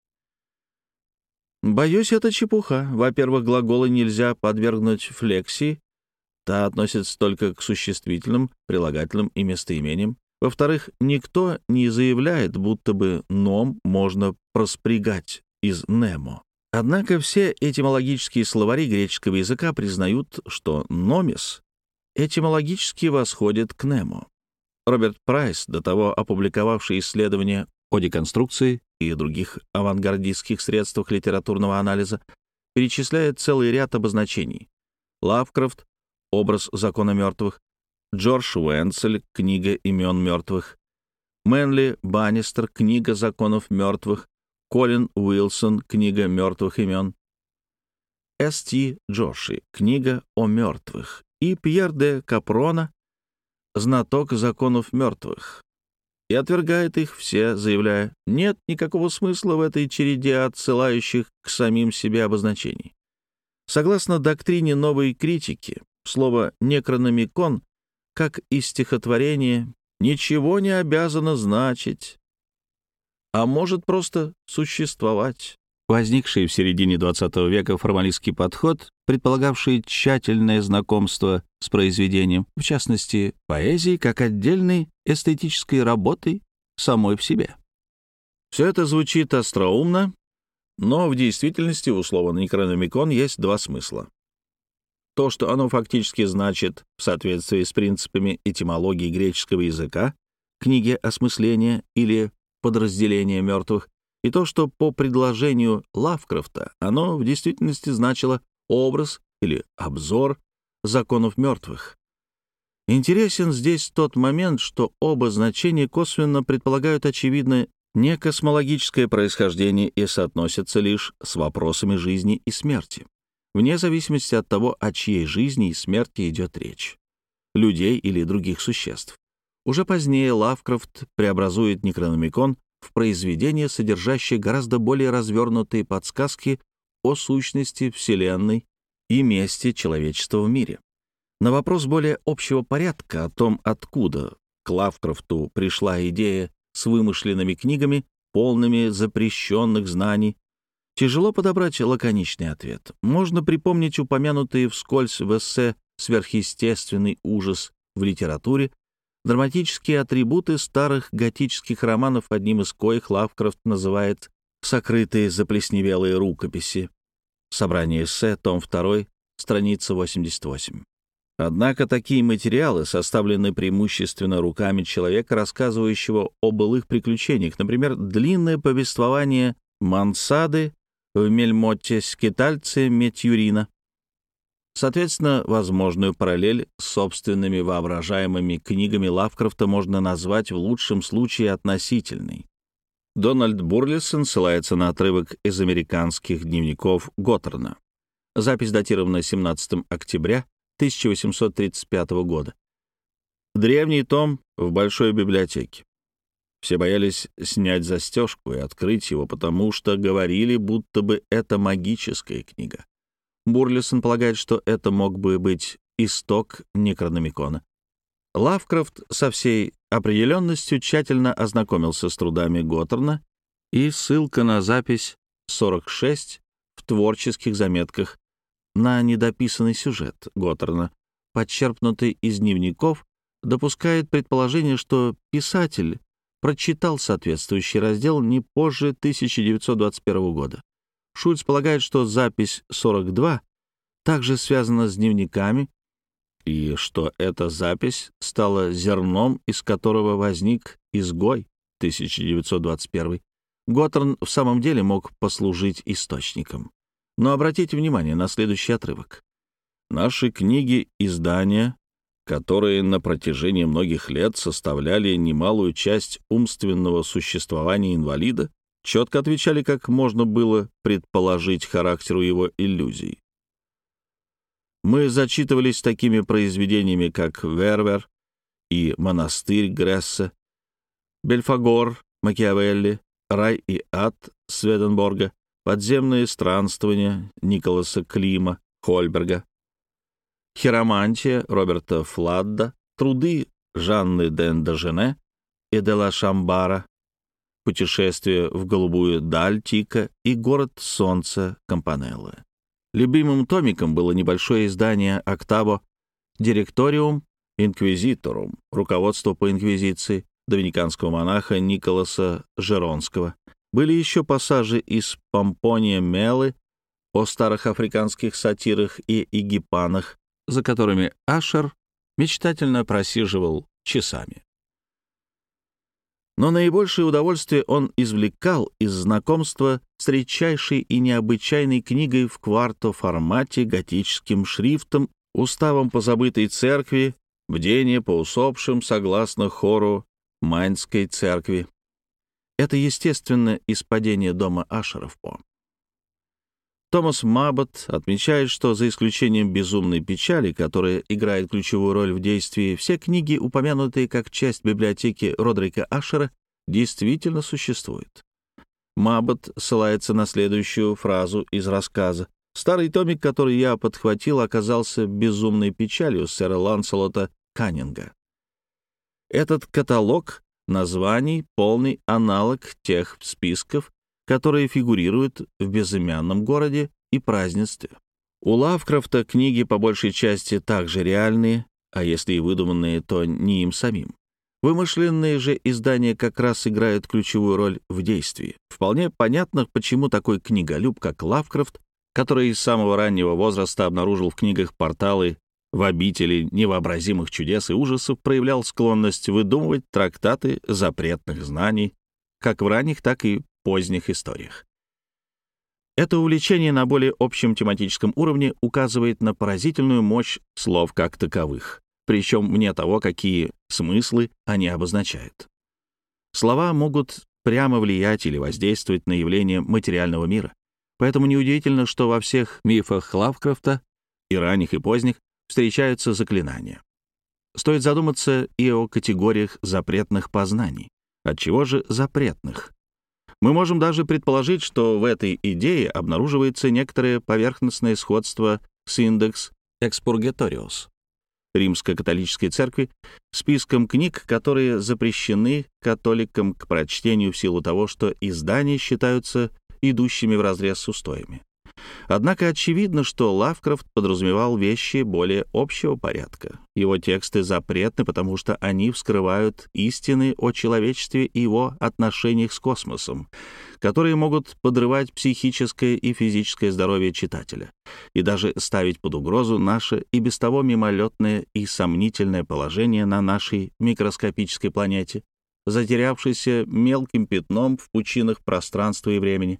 Боюсь, это чепуха. Во-первых, глаголы нельзя подвергнуть флексии, та относится только к существительным, прилагательным и местоимениям. Во-вторых, никто не заявляет, будто бы ном можно проспрягать из немо. Однако все этимологические словари греческого языка признают, что номис этимологически восходит к немо. Роберт Прайс, до того опубликовавший исследования о деконструкции и других авангардистских средствах литературного анализа, перечисляет целый ряд обозначений. Лавкрафт — образ закона мертвых, Джордж Уэнсель — книга имен мертвых, Мэнли Баннистер — книга законов мертвых, Колин Уилсон — книга мертвых имен, С. Т. Джоши — книга о мертвых, и Пьер де Капрона — знаток законов мертвых, и отвергает их все, заявляя, нет никакого смысла в этой череде отсылающих к самим себе обозначений. Согласно доктрине новой критики, слово «некрономикон», как и стихотворение, ничего не обязано значить, а может просто существовать. Возникший в середине двадцатого века формалистский подход, предполагавший тщательное знакомство с произведением, в частности, поэзией, как отдельной эстетической работой самой в себе. Все это звучит остроумно, но в действительности у слова «некрономикон» есть два смысла. То, что оно фактически значит в соответствии с принципами этимологии греческого языка, книги осмысления или подразделения мертвых, и то, что по предложению Лавкрафта оно в действительности значило образ или обзор законов мертвых. Интересен здесь тот момент, что оба значения косвенно предполагают, очевидно, не космологическое происхождение и соотносятся лишь с вопросами жизни и смерти, вне зависимости от того, о чьей жизни и смерти идет речь, людей или других существ. Уже позднее Лавкрафт преобразует некрономикон в произведение, содержащее гораздо более развернутые подсказки о сущности Вселенной и месте человечества в мире. На вопрос более общего порядка о том, откуда к Лавкрафту пришла идея с вымышленными книгами, полными запрещенных знаний, тяжело подобрать лаконичный ответ. Можно припомнить упомянутые вскользь в эссе «Сверхъестественный ужас в литературе» драматические атрибуты старых готических романов, одним из коих Лавкрафт называет «Сокрытые заплесневелые рукописи». Собрание эссе, том два, страница восемьдесят восемь. Однако такие материалы составлены преимущественно руками человека, рассказывающего о былых приключениях, например, длинное повествование Мансады в Мельмотте скитальце Метьюрина. Соответственно, возможную параллель с собственными воображаемыми книгами Лавкрафта можно назвать в лучшем случае относительной. Дональд Бурлисон ссылается на отрывок из американских дневников Готтерна. Запись датирована семнадцатого октября тысяча восемьсот тридцать пятого года. Древний том в большой библиотеке. Все боялись снять застежку и открыть его, потому что говорили, будто бы это магическая книга. Бурлисон полагает, что это мог бы быть исток некрономикона. Лавкрафт со всей определенностью тщательно ознакомился с трудами Готтерна, и ссылка на запись сорок шесть в творческих заметках на недописанный сюжет Готтерна, подчерпнутый из дневников, допускает предположение, что писатель прочитал соответствующий раздел не позже тысяча девятьсот двадцать первого года. Шульц полагает, что запись сорок два также связана с дневниками, и что эта запись стала зерном, из которого возник «Изгой» тысяча девятьсот двадцать первый. Готтерн в самом деле мог послужить источником. Но обратите внимание на следующий отрывок. «Наши книги — издания, которые на протяжении многих лет составляли немалую часть умственного существования инвалида, четко отвечали, как можно было предположить, характеру его иллюзий. Мы зачитывались такими произведениями, как «Вервер» и «Монастырь» Грессе, «Бельфагор» Макиавелли, «Рай и ад» Сведенборга, «Подземные странствования» Николаса Клима Хольберга, «Хиромантия» Роберта Фладда, труды Жанны д'Эндожене и де ла Шамбара, «Путешествие в голубую даль» Тика и «Город солнца» Кампанеллы. Любимым томиком было небольшое издание «Октаво Директориум Инквизиторум» руководство по инквизиции, доминиканского монаха Николаса Жеронского. Были еще пассажи из Помпония Мелы о старых африканских сатирах и игипанах, за которыми Ашер мечтательно просиживал часами. Но наибольшее удовольствие он извлекал из знакомства с редчайшей и необычайной книгой в кварто-формате, готическим шрифтом, уставом по забытой церкви, бдение по усопшим согласно хору Майнской церкви. Это, естественно, из падения дома Ашеров По. Томас Маббот отмечает, что за исключением «Безумной печали», которая играет ключевую роль в действии, все книги, упомянутые как часть библиотеки Родрика Ашера, действительно существуют. Маббот ссылается на следующую фразу из рассказа. «Старый томик, который я подхватил, оказался «Безумной печалью» сэра Ланселота Каннинга». Этот каталог названий — полный аналог тех списков, которые фигурируют в безымянном городе и празднестве. У Лавкрафта книги по большей части также реальные, а если и выдуманные, то не им самим. Вымышленные же издания как раз играют ключевую роль в действии. Вполне понятно, почему такой книголюб, как Лавкрафт, который с самого раннего возраста обнаружил в книгах порталы в обители невообразимых чудес и ужасов, проявлял склонность выдумывать трактаты запретных знаний, как в ранних, так и поздних историях. Это увлечение на более общем тематическом уровне указывает на поразительную мощь слов как таковых, причем вне того, какие смыслы они обозначают. Слова могут прямо влиять или воздействовать на явления материального мира, поэтому неудивительно, что во всех мифах Лавкрафта, и ранних, и поздних, встречаются заклинания. Стоит задуматься и о категориях запретных познаний. Отчего же запретных? Мы можем даже предположить, что в этой идее обнаруживается некоторое поверхностное сходство с индекс Expurgatorius Римско-католической церкви, списком книг, которые запрещены католикам к прочтению в силу того, что издания считаются идущими вразрез с устоями. Однако очевидно, что Лавкрафт подразумевал вещи более общего порядка. Его тексты запретны, потому что они вскрывают истины о человечестве и его отношениях с космосом, которые могут подрывать психическое и физическое здоровье читателя и даже ставить под угрозу наше и без того мимолетное и сомнительное положение на нашей микроскопической планете, затерявшейся мелким пятном в пучинах пространства и времени.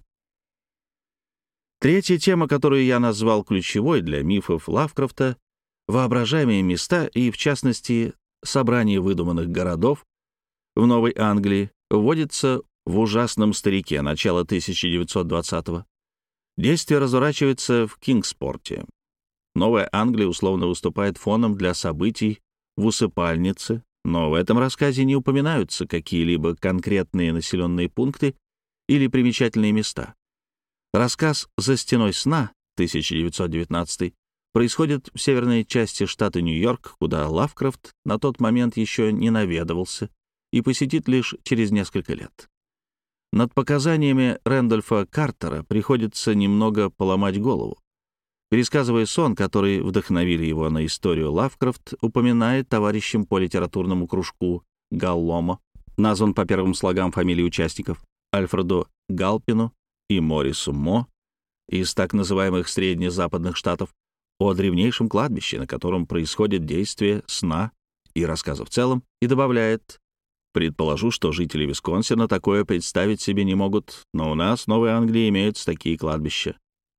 Третья тема, которую я назвал ключевой для мифов Лавкрафта — воображаемые места и, в частности, собрание выдуманных городов в Новой Англии, вводится в «Ужасном старике» начала тысяча девятьсот двадцатого. Действие разворачивается в Кингспорте. Новая Англия условно выступает фоном для событий в усыпальнице, но в этом рассказе не упоминаются какие-либо конкретные населенные пункты или примечательные места. Рассказ «За стеной сна» тысяча девятьсот девятнадцатый происходит в северной части штата Нью-Йорк, куда Лавкрафт на тот момент еще не наведывался и посетит лишь через несколько лет. Над показаниями Рэндольфа Картера приходится немного поломать голову. Пересказывая сон, который вдохновили его на историю, Лавкрафт упоминает товарищам по литературному кружку Галломо, назван по первым слогам фамилий участников, Альфреду Галпину и Морису Мо из так называемых среднезападных штатов, о древнейшем кладбище, на котором происходит действие сна и рассказа в целом, и добавляет: «Предположу, что жители Висконсина такое представить себе не могут, но у нас в Новой Англии имеются такие кладбища».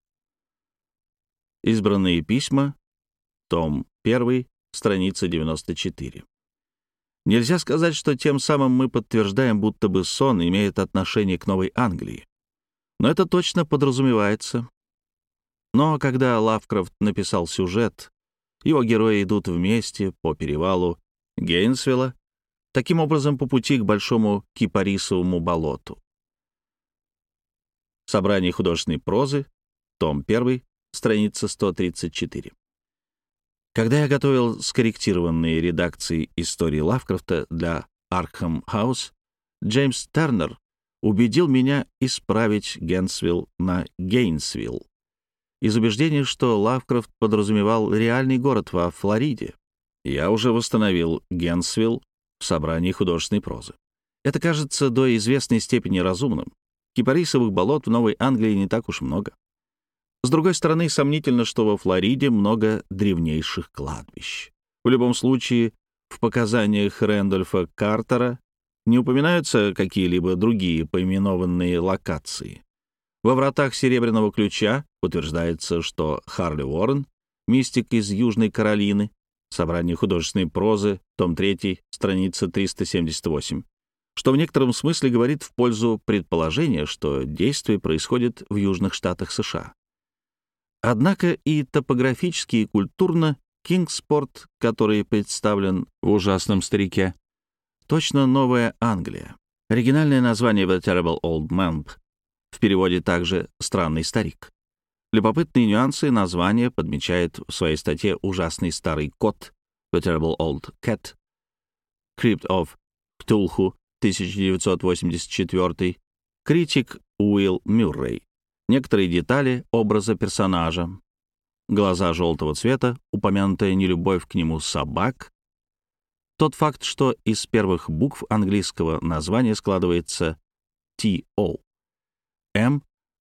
Избранные письма, том один, страница девяносто четыре. Нельзя сказать, что тем самым мы подтверждаем, будто бы сон имеет отношение к Новой Англии. Но это точно подразумевается. Но когда Лавкрафт написал сюжет, его герои идут вместе по перевалу Гейнсвилла, таким образом по пути к большому кипарисовому болоту. Собрание художественной прозы, том один, страница сто тридцать четыре. Когда я готовил скорректированные редакции истории Лавкрафта для Аркхэм Хаус, Джеймс Тернер убедил меня исправить Генсвилл на Гейнсвилл из убеждения, что Лавкрафт подразумевал реальный город во Флориде. Я уже восстановил Генсвилл в собрании художественной прозы. Это кажется до известной степени разумным. Кипарисовых болот в Новой Англии не так уж много. С другой стороны, сомнительно, что во Флориде много древнейших кладбищ. В любом случае, в показаниях Рэндольфа Картера не упоминаются какие-либо другие поименованные локации. Во «Вратах Серебряного ключа» утверждается, что Харли Уоррен, мистик из Южной Каролины, собрание художественной прозы, том три, страница триста семьдесят восемь, что в некотором смысле говорит в пользу предположения, что действие происходит в южных штатах США. Однако и топографически, и культурно Кингспорт, который представлен в «Ужасном старике», точно Новая Англия. Оригинальное название «The Terrible Old Man», в переводе также «Странный старик». Любопытные нюансы названия подмечает в своей статье «Ужасный старый кот» «The Terrible Old Cat», «Crypt of Cthulhu» тысяча девятьсот восемьдесят четвёртый, критик Уилл Мюррей. Некоторые детали образа персонажа. Глаза желтого цвета, упомянутая нелюбовь к нему собак. Тот факт, что из первых букв английского названия складывается ти о. М.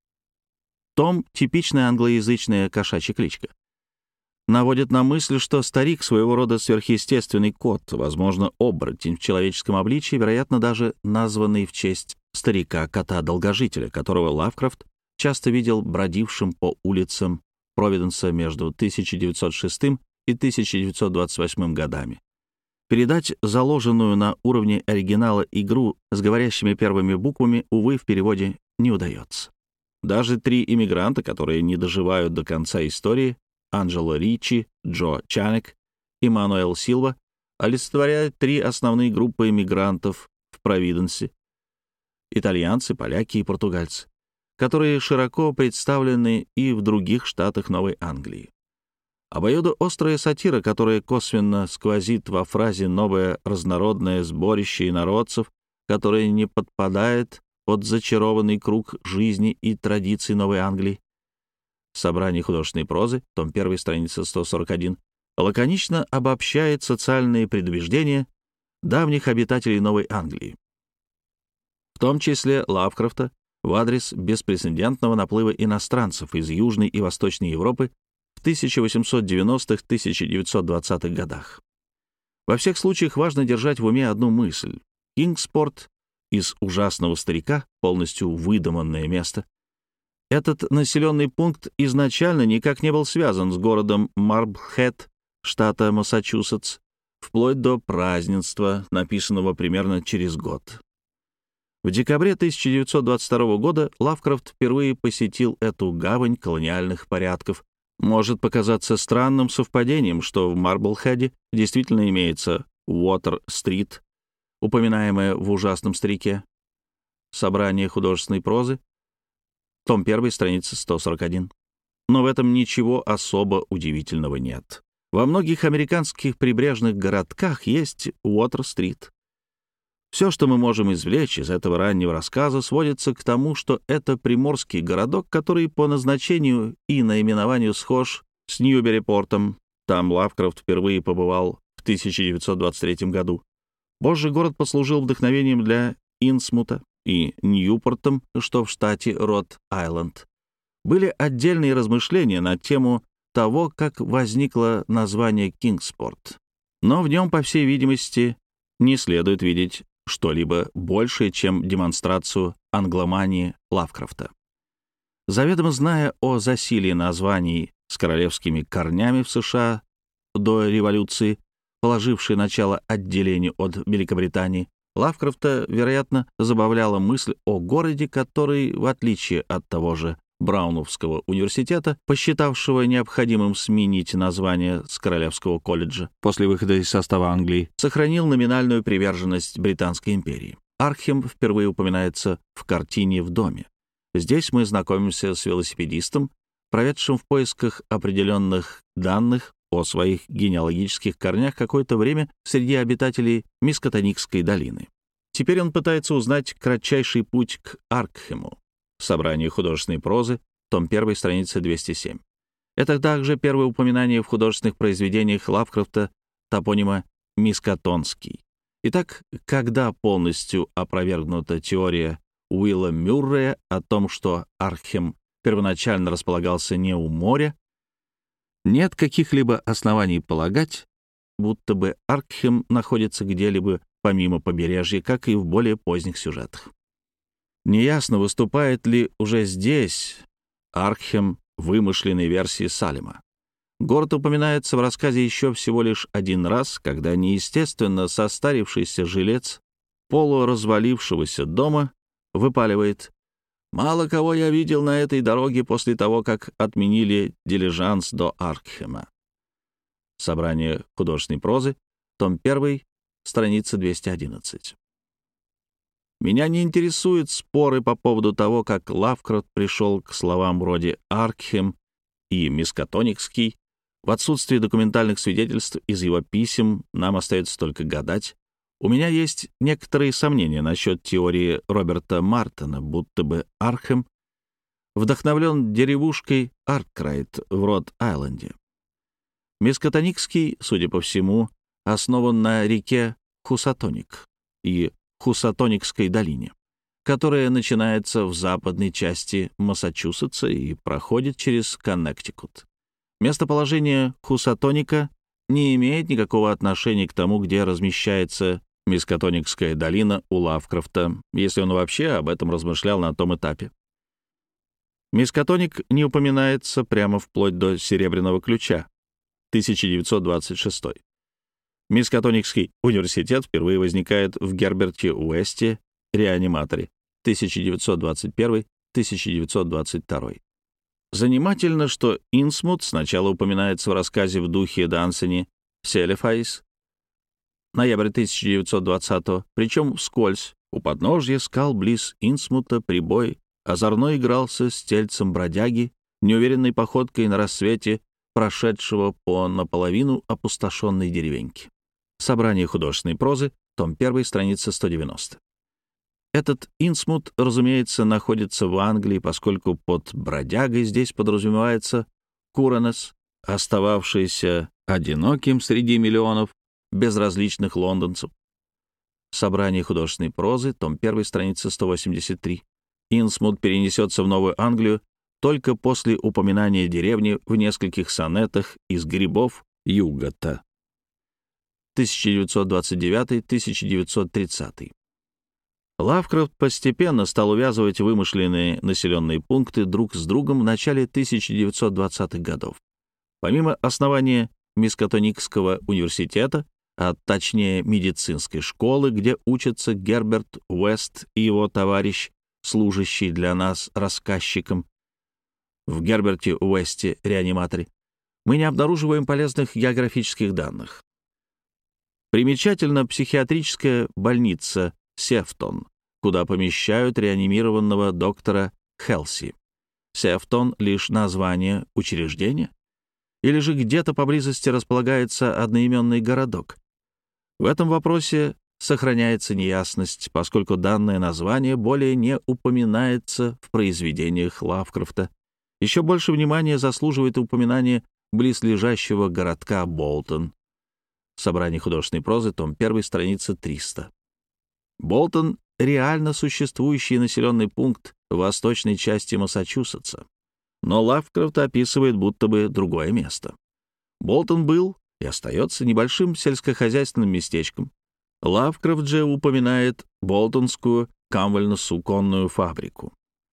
Том — типичная англоязычная кошачья кличка. Наводит на мысль, что старик — своего рода сверхъестественный кот, возможно, оборотень в человеческом обличии, вероятно, даже названный в честь старика-кота-долгожителя, которого Лавкрафт часто видел бродившим по улицам Провиденса между тысяча девятьсот шестым и тысяча девятьсот двадцать восьмым годами. Передать заложенную на уровне оригинала игру с говорящими первыми буквами, увы, в переводе не удается. Даже три иммигранта, которые не доживают до конца истории, Анджело Ричи, Джо Чанек и Мануэл Силва, олицетворяют три основные группы иммигрантов в Провиденсе — итальянцы, поляки и португальцы, которые широко представлены и в других штатах Новой Англии. Обоюдоострая сатира, которая косвенно сквозит во фразе «новое разнородное сборище инородцев», которое не подпадает под зачарованный круг жизни и традиций Новой Англии. Собрание художественной прозы, том один, страница сто сорок один, лаконично обобщает социальные предубеждения давних обитателей Новой Англии, в том числе Лавкрафта, в адрес беспрецедентного наплыва иностранцев из Южной и Восточной Европы в тысяча восемьсот девяностых — тысяча девятьсот двадцатых годах. Во всех случаях важно держать в уме одну мысль. Кингспорт из «Ужасного старика» полностью выдуманное место. Этот населенный пункт изначально никак не был связан с городом Марблхэт, штата Массачусетс, вплоть до празднества, написанного примерно через год. В декабре тысяча девятьсот двадцать второго года Лавкрафт впервые посетил эту гавань колониальных порядков. Может показаться странным совпадением, что в Марблхэде действительно имеется Уотер-стрит, упоминаемая в «Ужасном старике». Собрание художественной прозы, том один, страница сто сорок один. Но в этом ничего особо удивительного нет. Во многих американских прибрежных городках есть Уотер-стрит. Все, что мы можем извлечь из этого раннего рассказа, сводится к тому, что это приморский городок, который по назначению и наименованию схож с Ньюберипортом. Там Лавкрафт впервые побывал в тысяча девятьсот двадцать третьем году. Позже город послужил вдохновением для Инсмута и Ньюпортом, что в штате Род-Айленд. Были отдельные размышления на тему того, как возникло название Кингспорт. Но в нем, по всей видимости, не следует видеть что-либо большее, чем демонстрацию англомании Лавкрафта. Заведомо зная о засилье названий с королевскими корнями в США до революции, положившей начало отделению от Великобритании, Лавкрафта, вероятно, забавляла мысль о городе, который, в отличие от того же Брауновского университета, посчитавшего необходимым сменить название с Королевского колледжа после выхода из состава Англии, сохранил номинальную приверженность Британской империи. Аркхем впервые упоминается в картине «В доме». Здесь мы знакомимся с велосипедистом, проведшим в поисках определенных данных о своих генеалогических корнях какое-то время среди обитателей Мискотоникской долины. Теперь он пытается узнать кратчайший путь к Аркхему. Собрание художественной прозы, том один, страница двести семь. Это также первое упоминание в художественных произведениях Лавкрафта топонима Мискотонский. Итак, когда полностью опровергнута теория Уилла Мюррея о том, что Аркхем первоначально располагался не у моря, нет каких-либо оснований полагать, будто бы Аркхем находится где-либо помимо побережья, как и в более поздних сюжетах. Неясно, выступает ли уже здесь Аркхем вымышленной версии Салема. Город упоминается в рассказе еще всего лишь один раз, когда неестественно состарившийся жилец полуразвалившегося дома выпаливает: «Мало кого я видел на этой дороге после того, как отменили дилижанс до Аркхема». Собрание художественной прозы, том один, страница двести одиннадцать. Меня не интересуют споры по поводу того, как Лавкрафт пришел к словам вроде «Аркхем» и «Мискатоникский». В отсутствии документальных свидетельств из его писем нам остается только гадать. У меня есть некоторые сомнения насчет теории Роберта Мартена, будто бы Аркхем вдохновлен деревушкой Аркрайт в Род-Айленде. Мискатоникский, судя по всему, основан на реке Хусатоник и Хусатоникской долине, которая начинается в западной части Массачусетса и проходит через Коннектикут. Местоположение Хусатоника не имеет никакого отношения к тому, где размещается Мискатоникская долина у Лавкрафта, если он вообще об этом размышлял на том этапе. Мискатоник не упоминается прямо вплоть до «Серебряного ключа» тысяча девятьсот двадцать шестой. Мискатоникский университет впервые возникает в Герберте Уэсте, реаниматоре, тысяча девятьсот двадцать первый — тысяча девятьсот двадцать второй. Занимательно, что Инсмут сначала упоминается в рассказе в духе Дансени «Селефайс», ноябрь тысяча девятьсот двадцатого, причем вскользь. У подножья скал близ Инсмута прибой озорно игрался с тельцем бродяги, неуверенной походкой на рассвете, прошедшего по наполовину опустошенной деревеньки. Собрание художественной прозы, том один, страница сто девяносто. Этот Инсмут, разумеется, находится в Англии, поскольку под бродягой здесь подразумевается Куранес, остававшийся одиноким среди миллионов безразличных лондонцев. Собрание художественной прозы, том один, страница сто восемьдесят три. Инсмут перенесется в Новую Англию только после упоминания деревни в нескольких сонетах из грибов Югота. тысяча девятьсот двадцать девятый — тысяча девятьсот тридцатый. Лавкрафт постепенно стал увязывать вымышленные населенные пункты друг с другом в начале тысяча девятьсот двадцатых годов. Помимо основания Мискатоникского университета, а точнее медицинской школы, где учатся Герберт Уэст и его товарищ, служащий для нас рассказчиком в Герберте Уэсте, реаниматоре, мы не обнаруживаем полезных географических данных. Примечательна психиатрическая больница Сефтон, куда помещают реанимированного доктора Хелси. Сефтон — лишь название учреждения? Или же где-то поблизости располагается одноименный городок? В этом вопросе сохраняется неясность, поскольку данное название более не упоминается в произведениях Лавкрафта. Еще больше внимания заслуживает упоминание близлежащего городка Болтон. Собрание художественной прозы, том один, страница триста. Болтон — реально существующий населенный пункт в восточной части Массачусетса. Но Лавкрафт описывает будто бы другое место. Болтон был и остается небольшим сельскохозяйственным местечком. Лавкрафт же упоминает Болтонскую камвально-суконную фабрику.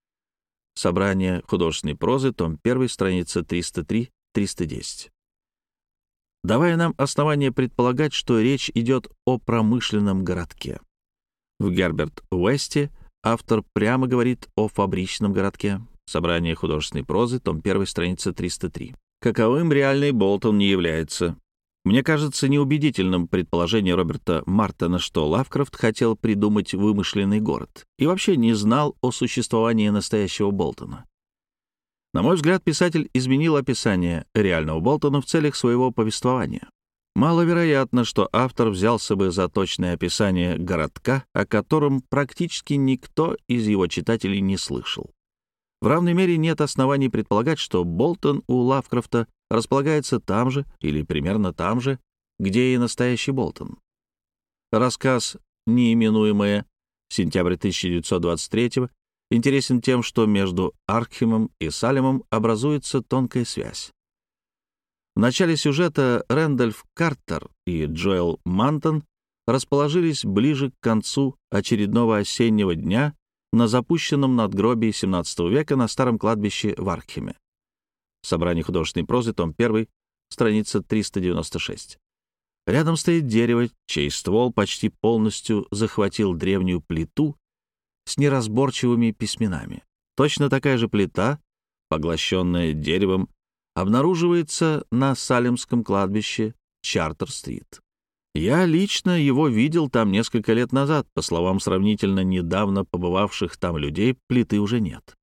Собрание художественной прозы, том один, страница триста три — триста десять. Давая нам основание предполагать, что речь идет о промышленном городке. В Герберт-Уэсте автор прямо говорит о фабричном городке. Собрание художественной прозы, том один, страница триста три. Каковым реальный Болтон не является. Мне кажется неубедительным предположение Роберта Мартена, что Лавкрафт хотел придумать вымышленный город и вообще не знал о существовании настоящего Болтона. На мой взгляд, писатель изменил описание реального Болтона в целях своего повествования. Маловероятно, что автор взялся бы за точное описание городка, о котором практически никто из его читателей не слышал. В равной мере нет оснований предполагать, что Болтон у Лавкрафта располагается там же или примерно там же, где и настоящий Болтон. Рассказ «Неименуемое», сентябрь тысяча девятьсот двадцать третьего, интересен тем, что между Аркхемом и Салемом образуется тонкая связь. В начале сюжета Рэндольф Картер и Джоэл Мантон расположились ближе к концу очередного осеннего дня на запущенном надгробии семнадцатого века на старом кладбище в Аркхеме. Собрание художественной прозы, том один, страница триста девяносто шесть. Рядом стоит дерево, чей ствол почти полностью захватил древнюю плиту с неразборчивыми письменами. Точно такая же плита, поглощенная деревом, обнаруживается на Салемском кладбище Чартер-стрит. Я лично его видел там несколько лет назад. По словам сравнительно недавно побывавших там людей, плиты уже нет.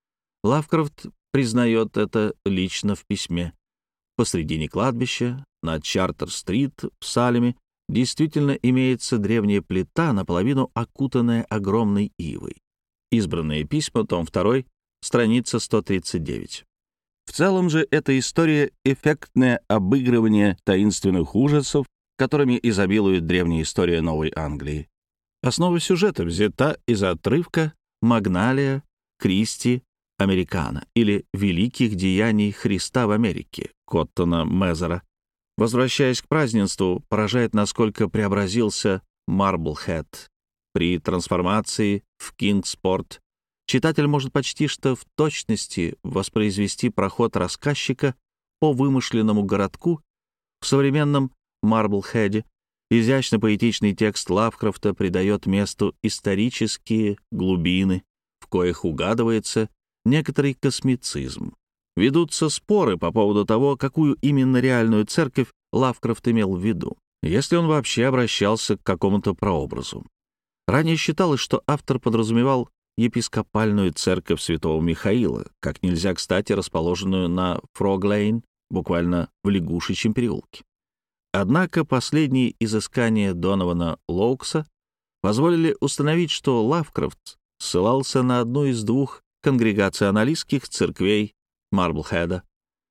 Лавкрафт признает это лично в письме. Посредине кладбища, на Чартер-стрит в Салеме, действительно имеется древняя плита, наполовину окутанная огромной ивой. Избранные письма, том два, страница сто тридцать девять. В целом же эта история — эффектное обыгрывание таинственных ужасов, которыми изобилует древняя история Новой Англии. Основа сюжета взята из отрывка «Магналия Кристи Американо» или «Великих деяний Христа в Америке» Коттона Мезера. Возвращаясь к празднеству, поражает, насколько преобразился Марблхэт при трансформации в Кингспорт. Читатель может почти что в точности воспроизвести проход рассказчика по вымышленному городку в современном Марблхэде. Изящно-поэтичный текст Лавкрафта придает месту исторические глубины, в коих угадывается некоторый космицизм. Ведутся споры по поводу того, какую именно реальную церковь Лавкрафт имел в виду, если он вообще обращался к какому-то прообразу. Ранее считалось, что автор подразумевал епископальную церковь святого Михаила, как нельзя кстати расположенную на Фрог-Лейн, буквально в лягушечьем переулке. Однако последние изыскания Донована Лоукса позволили установить, что Лавкрафт ссылался на одну из двух конгрегационалистских церквей Марблхэда.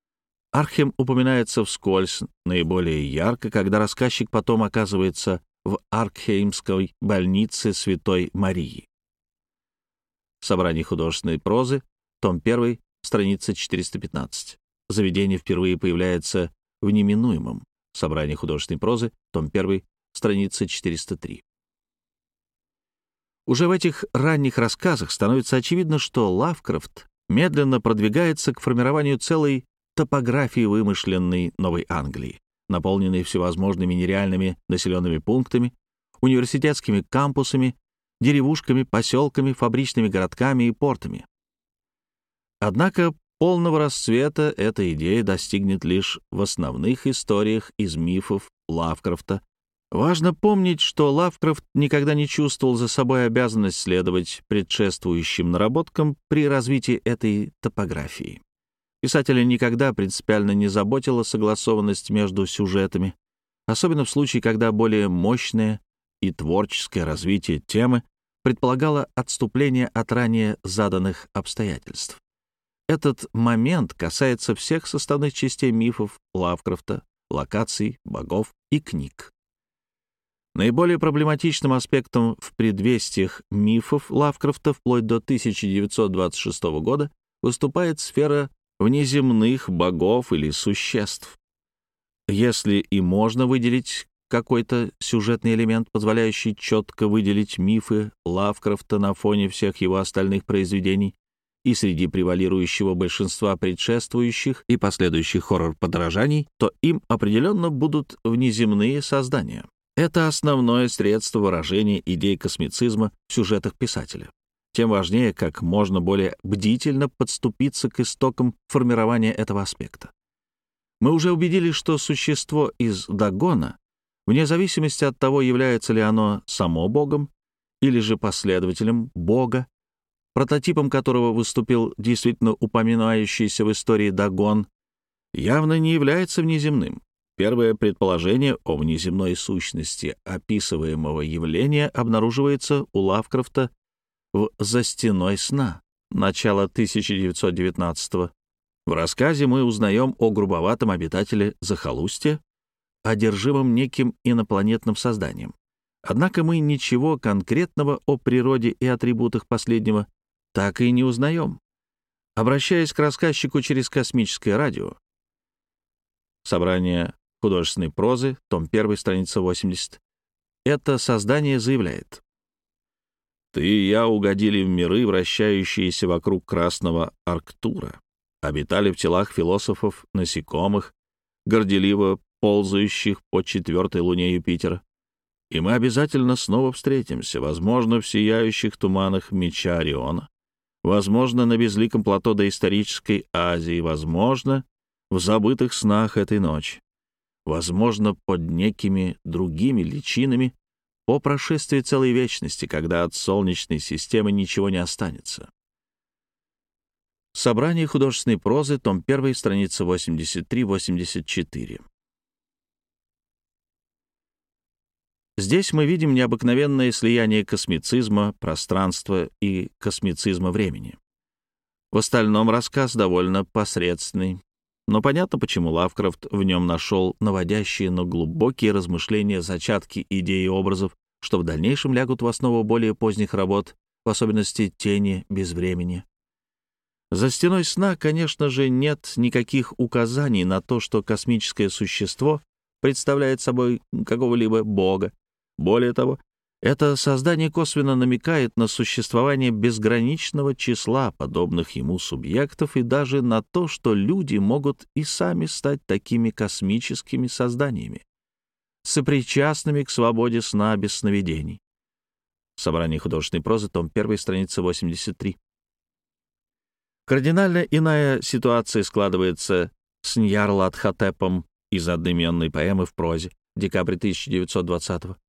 Аркхем упоминается вскользь, наиболее ярко, когда рассказчик потом оказывается в Аркхеймской больнице Святой Марии. Собрание художественной прозы, том один, страница четыреста пятнадцать. Заведение впервые появляется в неминуемом. Собрание художественной прозы, том один, страница четыреста три. Уже в этих ранних рассказах становится очевидно, что Лавкрафт медленно продвигается к формированию целой топографии вымышленной Новой Англии, наполненной всевозможными нереальными населенными пунктами, университетскими кампусами, деревушками, поселками, фабричными городками и портами. Однако полного расцвета эта идея достигнет лишь в основных историях из мифов Лавкрафта. Важно помнить, что Лавкрафт никогда не чувствовал за собой обязанность следовать предшествующим наработкам при развитии этой топографии. Писателя никогда принципиально не заботила согласованность между сюжетами, особенно в случае, когда более мощное и творческое развитие темы предполагало отступление от ранее заданных обстоятельств. Этот момент касается всех составных частей мифов Лавкрафта, локаций, богов и книг. Наиболее проблематичным аспектом в предвестиях мифов Лавкрафта вплоть до тысяча девятьсот двадцать шестого года выступает сфера внеземных богов или существ. Если и можно выделить какой-то сюжетный элемент, позволяющий четко выделить мифы Лавкрафта на фоне всех его остальных произведений и среди превалирующего большинства предшествующих и последующих хоррор-подражаний, то им определенно будут внеземные создания. Это основное средство выражения идей космицизма в сюжетах писателя. Тем важнее, как можно более бдительно подступиться к истокам формирования этого аспекта. Мы уже убедились, что существо из Дагона, вне зависимости от того, является ли оно само Богом или же последователем Бога, прототипом которого выступил действительно упоминающийся в истории Дагон, явно не является внеземным. Первое предположение о внеземной сущности описываемого явления обнаруживается у Лавкрафта в «За стеной сна» начала тысяча девятьсот девятнадцатого. В рассказе мы узнаем о грубоватом обитателе захолустья, одержимом неким инопланетным созданием. Однако мы ничего конкретного о природе и атрибутах последнего так и не узнаем. Обращаясь к рассказчику через космическое радио, собрание художественной прозы, том один, страница восемьдесят, это создание заявляет: «Ты и я угодили в миры, вращающиеся вокруг красного Арктура, обитали в телах философов, насекомых, горделиво ползающих по четвертой луне Юпитера. И мы обязательно снова встретимся, возможно, в сияющих туманах меча Ориона, возможно, на безликом плато доисторической Азии, возможно, в забытых снах этой ночи, возможно, под некими другими личинами по прошествии целой вечности, когда от Солнечной системы ничего не останется». Собрание художественной прозы, том один, страница восемьдесят три восемьдесят четыре. Здесь мы видим необыкновенное слияние космицизма пространства и космицизма времени. В остальном рассказ довольно посредственный, но понятно, почему Лавкрафт в нем нашел наводящие на глубокие размышления зачатки идей и образов, что в дальнейшем лягут в основу более поздних работ, в особенности «Тени безвремени». За стеной сна, конечно же, нет никаких указаний на то, что космическое существо представляет собой какого-либо бога. Более того, это создание косвенно намекает на существование безграничного числа подобных ему субъектов и даже на то, что люди могут и сами стать такими космическими созданиями, сопричастными к свободе сна без сновидений. Собрание художественной прозы, том один, страница восемьдесят три. Кардинально иная ситуация складывается с Ньярлатхотепом из одноименной поэмы в прозе, декабрь тысяча девятьсот двадцатого.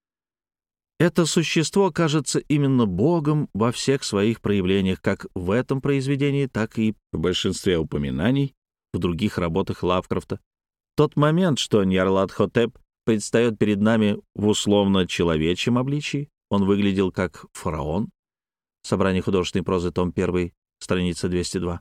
Это существо кажется именно Богом во всех своих проявлениях, как в этом произведении, так и в большинстве упоминаний в других работах Лавкрафта. Тот момент, что Ньярлатхотеп предстает перед нами в условно-человечьем обличии, он выглядел как фараон. Собрание художественной прозы, том один, страница двести два.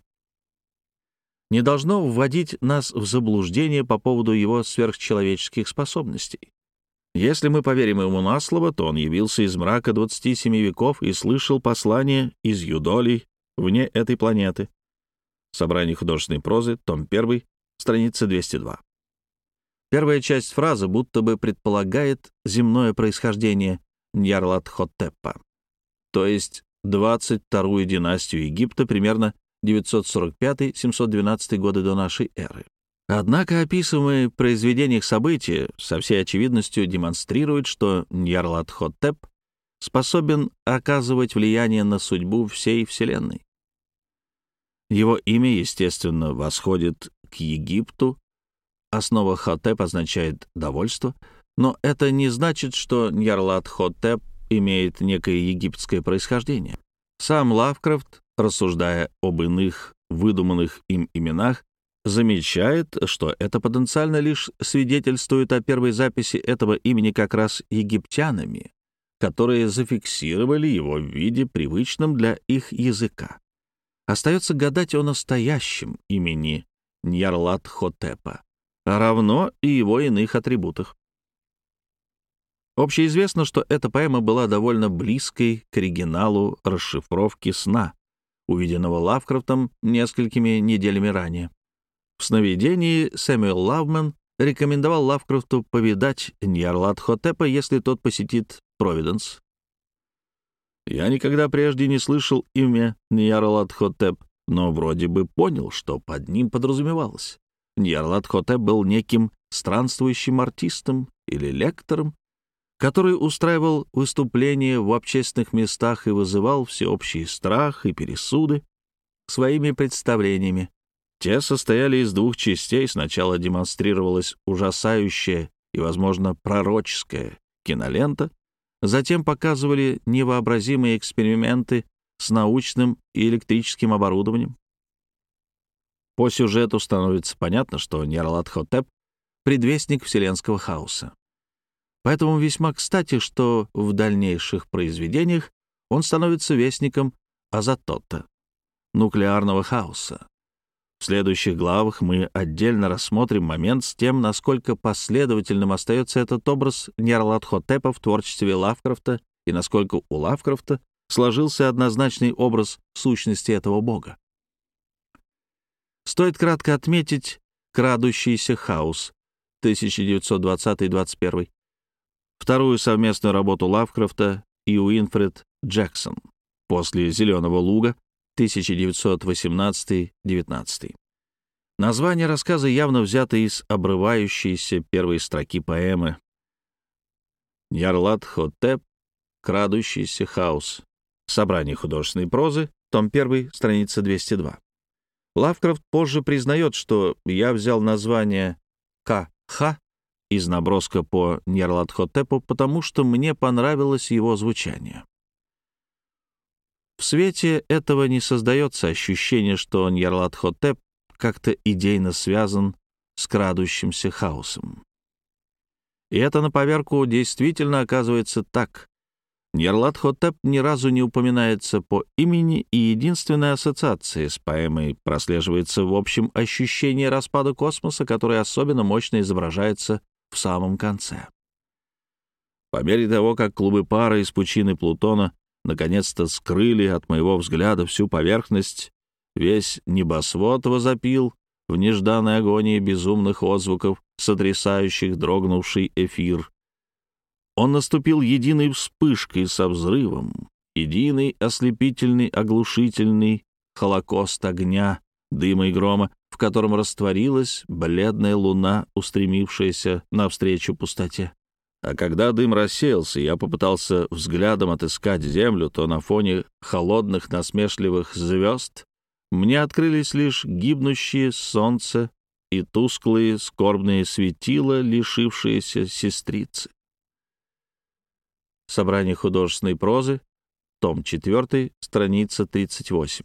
Не должно вводить нас в заблуждение по поводу его сверхчеловеческих способностей. Если мы поверим ему на слово, то он явился из мрака двадцати семи веков и слышал послание из юдолей вне этой планеты. Собрание художественной прозы, том один, страница двести два. Первая часть фразы будто бы предполагает земное происхождение Ньярлатхотепа, то есть двадцать вторую династию Египта, примерно девятьсот сорок пятый — семьсот двенадцатый годы до нашей эры. Однако описываемые в произведениях события со всей очевидностью демонстрируют, что Ньярлатхотеп способен оказывать влияние на судьбу всей Вселенной. Его имя, естественно, восходит к Египту, основа Хотеп означает «довольство», но это не значит, что Ньярлатхотеп имеет некое египетское происхождение. Сам Лавкрафт, рассуждая об иных выдуманных им именах, замечает, что это потенциально лишь свидетельствует о первой записи этого имени как раз египтянами, которые зафиксировали его в виде привычном для их языка. Остается гадать о настоящем имени Ньярлатхотепа, а равно и его иных атрибутах. Общеизвестно, что эта поэма была довольно близкой к оригиналу расшифровки сна, увиденного Лавкрафтом несколькими неделями ранее. В сновидении Сэмюэл Лавман рекомендовал Лавкрафту повидать Ньярлатхотепа, если тот посетит Провиденс. «Я никогда прежде не слышал имя Ньярлатхотеп, но вроде бы понял, что под ним подразумевалось. Ньярлатхотеп был неким странствующим артистом или лектором, который устраивал выступления в общественных местах и вызывал всеобщий страх и пересуды своими представлениями. Те состояли из двух частей. Сначала демонстрировалась ужасающая и, возможно, пророческая кинолента, затем показывали невообразимые эксперименты с научным и электрическим оборудованием. По сюжету становится понятно, что Ньярлатхотеп — предвестник вселенского хаоса. Поэтому весьма кстати, что в дальнейших произведениях он становится вестником Азатота, нуклеарного хаоса. В следующих главах мы отдельно рассмотрим момент с тем, насколько последовательным остается этот образ Нярлатхотепа в творчестве Лавкрафта и насколько у Лавкрафта сложился однозначный образ сущности этого бога. Стоит кратко отметить «Крадущийся хаос» тысяча девятьсот двадцатый — двадцать первый, вторую совместную работу Лавкрафта и Уинфред Джексон после «Зеленого луга» тысяча девятьсот восемнадцатый — девятнадцатый. Название рассказа явно взято из обрывающейся первой строки поэмы «Нярлатхотеп. Крадущийся хаос». Собрание художественной прозы, том один, страница двести два. Лавкрафт позже признает, что я взял название «Ка-Ха» из наброска по Нярлатхотепу, потому что мне понравилось его звучание. В свете этого не создается ощущение, что Нярлатхотеп как-то идейно связан с крадущимся хаосом. И это на поверку действительно оказывается так. Нярлатхотеп ни разу не упоминается по имени, и единственная ассоциация с поэмой прослеживается в общем ощущении распада космоса, которое особенно мощно изображается в самом конце. По мере того, как клубы пара из пучины Плутона наконец-то скрыли от моего взгляда всю поверхность, весь небосвод возопил в нежданной агонии безумных отзвуков, сотрясающих дрогнувший эфир. Он наступил единой вспышкой со взрывом, единый ослепительный, оглушительный холокост огня, дыма и грома, в котором растворилась бледная луна, устремившаяся навстречу пустоте. А когда дым рассеялся, я попытался взглядом отыскать землю, то на фоне холодных насмешливых звезд мне открылись лишь гибнущие солнце и тусклые скорбные светила, лишившиеся сестрицы. Собрание художественной прозы, том четыре, страница тридцать восемь.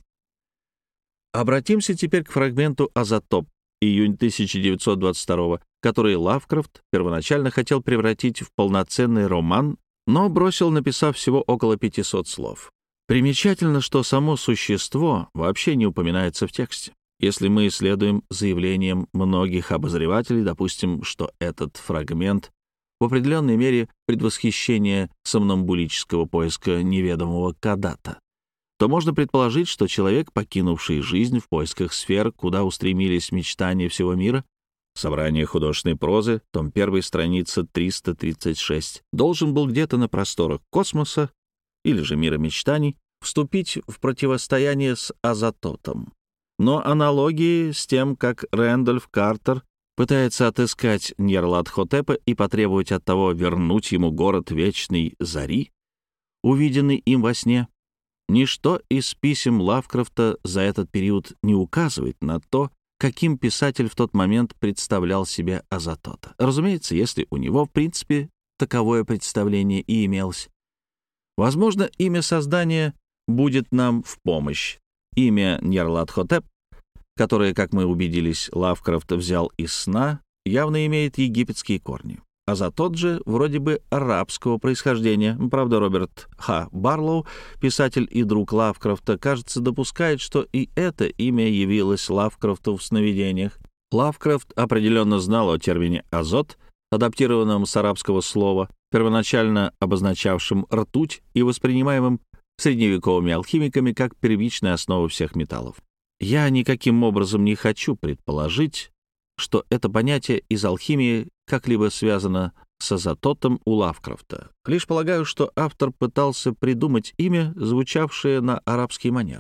Обратимся теперь к фрагменту «Азотоп», июнь тысяча девятьсот двадцать второго, который Лавкрафт первоначально хотел превратить в полноценный роман, но бросил, написав всего около пятисот слов. Примечательно, что само существо вообще не упоминается в тексте. Если мы исследуем заявлениям многих обозревателей, допустим, что этот фрагмент в определенной мере предвосхищение сомнамбулического поиска неведомого Кадата, то можно предположить, что человек, покинувший жизнь в поисках сфер, куда устремились мечтания всего мира, собрание художественной прозы, том один, страница триста тридцать шесть, должен был где-то на просторах космоса или же мира мечтаний вступить в противостояние с Азатотом. Но аналогии с тем, как Рэндольф Картер пытается отыскать Нярлатхотепа и потребовать от того вернуть ему город вечной зари, увиденный им во сне, ничто из писем Лавкрафта за этот период не указывает на то, каким писатель в тот момент представлял себе Азатота. Разумеется, если у него, в принципе, таковое представление и имелось. Возможно, имя создания будет нам в помощь. Имя Нярлатхотеп, которое, как мы убедились, Лавкрафт взял из сна, явно имеет египетские корни. Азатот же вроде бы арабского происхождения. Правда, Роберт Х. Барлоу, писатель и друг Лавкрафта, кажется, допускает, что и это имя явилось Лавкрафту в сновидениях. Лавкрафт определенно знал о термине «азот», адаптированном с арабского слова, первоначально обозначавшем ртуть и воспринимаемым средневековыми алхимиками как первичная основа всех металлов. Я никаким образом не хочу предположить, что это понятие из алхимии как-либо связано с азототом у Лавкрафта. Лишь полагаю, что автор пытался придумать имя, звучавшее на арабский манер.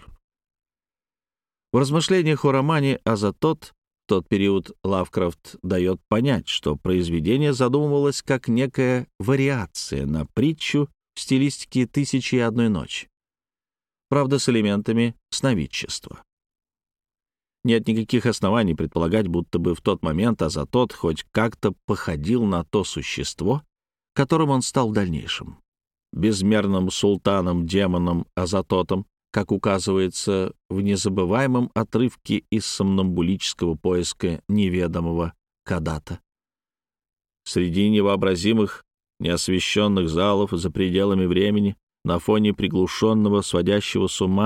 В размышлениях о романе «Азотот» в тот период Лавкрафт дает понять, что произведение задумывалось как некая вариация на притчу в стилистике «Тысячи и одной ночи», правда, с элементами сновидчества. Нет никаких оснований предполагать, будто бы в тот момент Азатот хоть как-то походил на то существо, которым он стал в дальнейшем. Безмерным султаном-демоном Азатотом, как указывается в незабываемом отрывке из сомнамбулического поиска неведомого Кадата. Среди невообразимых, неосвещенных залов за пределами времени, на фоне приглушенного, сводящего с ума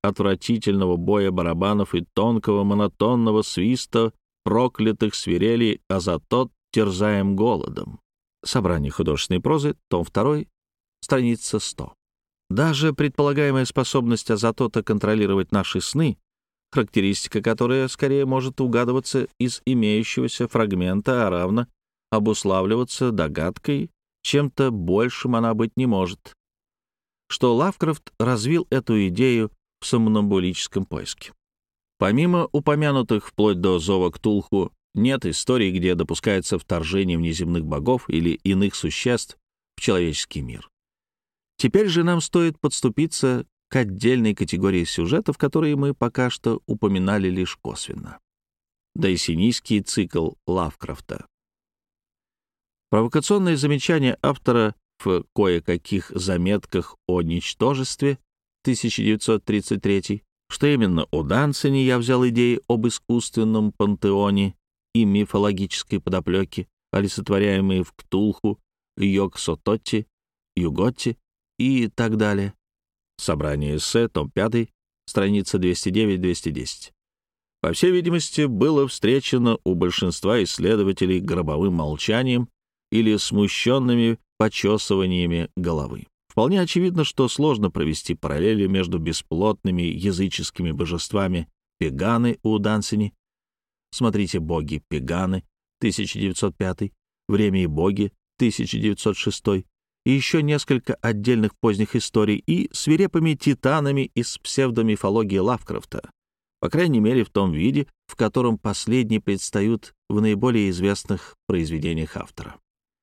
отвратительного боя барабанов и тонкого монотонного свиста проклятых свирелей «Азатот терзаем голодом». Собрание художественной прозы, том два, страница сто. Даже предполагаемая способность Азатота контролировать наши сны, характеристика которая скорее может угадываться из имеющегося фрагмента, а равно обуславливаться догадкой, чем-то большим она быть не может, что Лавкрафт развил эту идею в сомнамбулическом поиске. Помимо упомянутых вплоть до зова Ктулху, нет историй, где допускается вторжение внеземных богов или иных существ в человеческий мир. Теперь же нам стоит подступиться к отдельной категории сюжетов, которые мы пока что упоминали лишь косвенно. Дейсинийский цикл Лавкрафта. Провокационные замечания автора в кое-каких заметках о ничтожестве, тысяча девятьсот тридцать третий, что именно у Дансени я взял идеи об искусственном пантеоне и мифологической подоплеке, олицетворяемые в Ктулху, Йог-Сототи, Юготти и так далее. Собрание эссе, том пять, страница двести девять двести десять. По всей видимости, было встречено у большинства исследователей гробовым молчанием или смущенными почесываниями головы. Вполне очевидно, что сложно провести параллели между бесплотными языческими божествами Пеганы у Дансени, смотрите «Боги Пеганы», тысяча девятьсот пятый, «Время и боги», тысяча девятьсот шестой, и еще несколько отдельных поздних историй, и свирепыми титанами из псевдомифологии Лавкрафта, по крайней мере в том виде, в котором последние предстают в наиболее известных произведениях автора.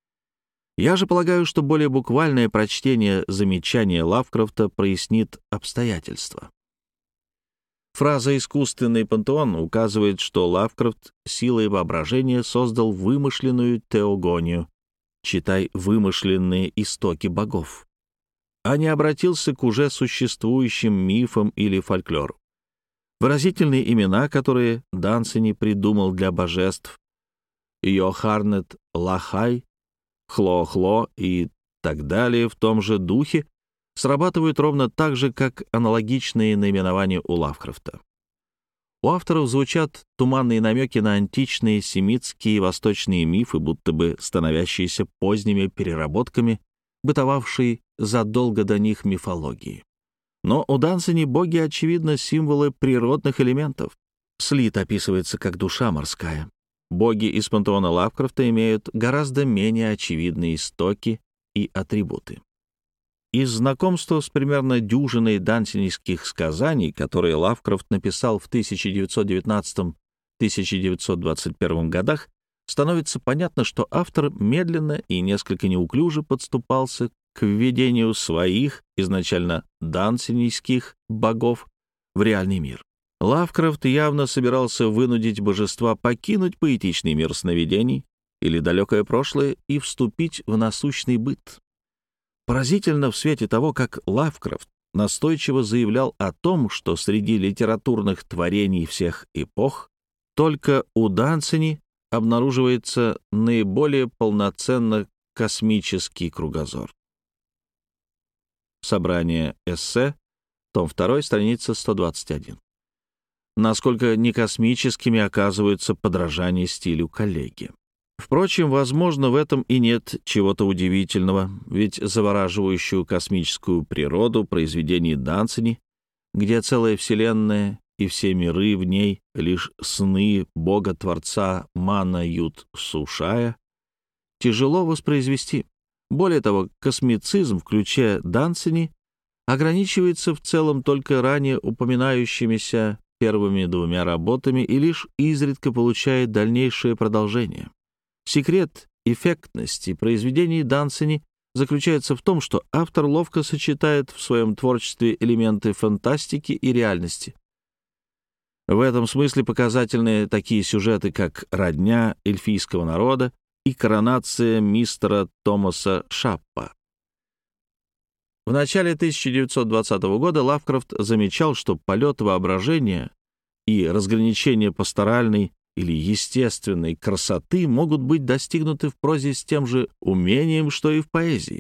Я же полагаю, что более буквальное прочтение замечания Лавкрафта прояснит обстоятельства. Фраза «искусственный пантеон» указывает, что Лавкрафт силой воображения создал вымышленную теогонию, читай «вымышленные истоки богов», а не обратился к уже существующим мифам или фольклору. Выразительные имена, которые Дансени придумал для божеств — Йохарнет Лахай, Хло-Хло и так далее в том же духе, срабатывают ровно так же, как аналогичные наименования у Лавкрафта. У авторов звучат туманные намеки на античные семитские и восточные мифы, будто бы становящиеся поздними переработками бытовавшей задолго до них мифологии. Но у Дансени боги, очевидно, символы природных элементов. Слит описывается как душа морская. Боги из пантеона Лавкрафта имеют гораздо менее очевидные истоки и атрибуты. Из знакомства с примерно дюжиной дансенийских сказаний, которые Лавкрафт написал в тысяча девятьсот девятнадцатом — тысяча девятьсот двадцать первом годах, становится понятно, что автор медленно и несколько неуклюже подступался к введению своих, изначально дансенийских, богов в реальный мир. Лавкрафт явно собирался вынудить божества покинуть поэтичный мир сновидений или далекое прошлое и вступить в насущный быт. Поразительно в свете того, как Лавкрафт настойчиво заявлял о том, что среди литературных творений всех эпох только у Дансени обнаруживается наиболее полноценно космический кругозор. Собрание эссе, том два, страница сто двадцать один. Насколько некосмическими оказываются подражания стилю коллеги. Впрочем, возможно, в этом и нет чего-то удивительного, ведь завораживающую космическую природу произведений Дансени, где целая вселенная и все миры в ней — лишь сны бога-творца Мана-Ют-Сушая, тяжело воспроизвести. Более того, космицизм в ключе Дансени ограничивается в целом только ранее упоминающимися первыми двумя работами и лишь изредка получает дальнейшее продолжение. Секрет эффектности произведений Дансени заключается в том, что автор ловко сочетает в своем творчестве элементы фантастики и реальности. В этом смысле показательны такие сюжеты, как «Родня эльфийского народа» и «Коронация мистера Томаса Шаппа». В начале тысяча девятьсот двадцатого года Лавкрафт замечал, что полет воображения и разграничение пасторальной или естественной красоты могут быть достигнуты в прозе с тем же умением, что и в поэзии.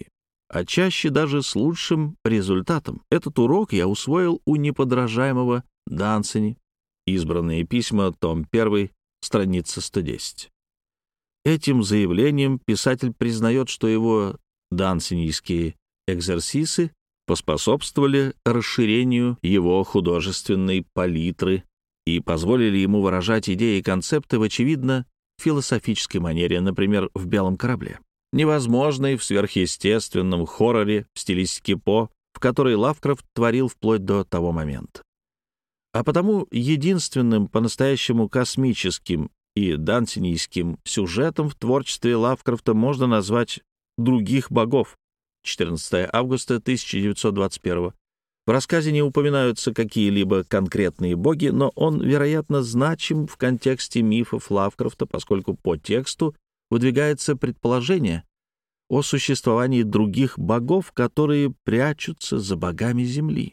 а чаще даже с лучшим результатом. Этот урок я усвоил у неподражаемого Дансени. Избранные письма, том один, страница сто десять. Этим заявлением писатель признает, что его дансенийские экзерсисы поспособствовали расширению его художественной палитры и позволили ему выражать идеи и концепты в очевидно философической манере, например, в «Белом корабле», невозможной в сверхъестественном хорроре в стилистике По, в которой Лавкрафт творил вплоть до того момента. А потому единственным по-настоящему космическим и дансенийским сюжетом в творчестве Лавкрафта можно назвать «Других богов» четырнадцатого августа тысяча девятьсот двадцать первого. В рассказе не упоминаются какие-либо конкретные боги, но он, вероятно, значим в контексте мифов Лавкрафта, поскольку по тексту выдвигается предположение о существовании других богов, которые прячутся за богами Земли.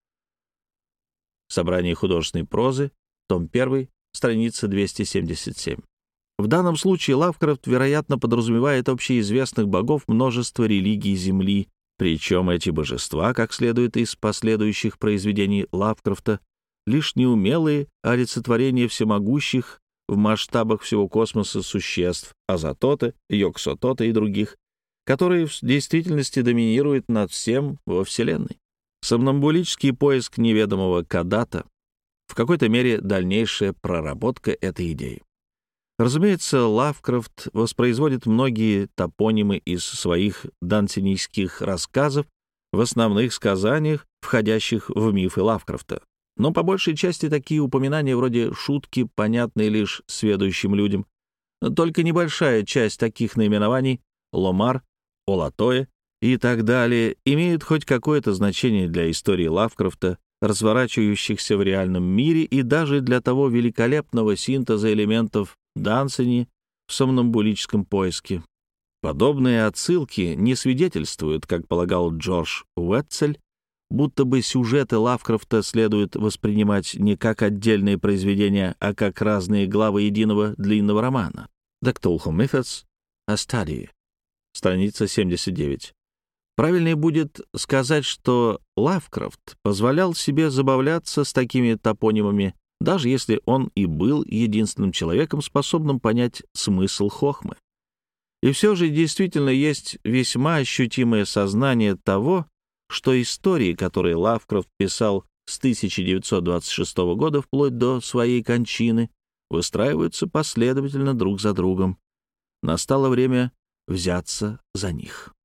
Собрание художественной прозы, том один, страница двести семьдесят семь. В данном случае Лавкрафт, вероятно, подразумевает общеизвестных богов множества религий Земли, причем эти божества, как следует из последующих произведений Лавкрафта, лишь неумелые олицетворения всемогущих в масштабах всего космоса существ Азатота, Йоксотота и других, которые в действительности доминируют над всем во Вселенной. Сомнамбулический поиск неведомого Кадата в какой-то мере дальнейшая проработка этой идеи. Разумеется, Лавкрафт воспроизводит многие топонимы из своих дансенийских рассказов в основных сказаниях, входящих в мифы Лавкрафта. Но по большей части такие упоминания вроде шутки понятны лишь сведущим людям. Только небольшая часть таких наименований — Ломар, Олатое и так далее — имеют хоть какое-то значение для истории Лавкрафта, разворачивающихся в реальном мире, и даже для того великолепного синтеза элементов Дансени в сомнамбулическом поиске. Подобные отсылки не свидетельствуют, как полагал Джордж Уэтцель, будто бы сюжеты Лавкрафта следует воспринимать не как отдельные произведения, а как разные главы единого длинного романа. The Cthulhu Mythos, A Study, страница семьдесят девять. Правильнее будет сказать, что Лавкрафт позволял себе забавляться с такими топонимами, даже если он и был единственным человеком, способным понять смысл хохмы. И все же действительно есть весьма ощутимое сознание того, что истории, которые Лавкрафт писал с тысяча девятьсот двадцать шестого года вплоть до своей кончины, выстраиваются последовательно друг за другом. Настало время взяться за них.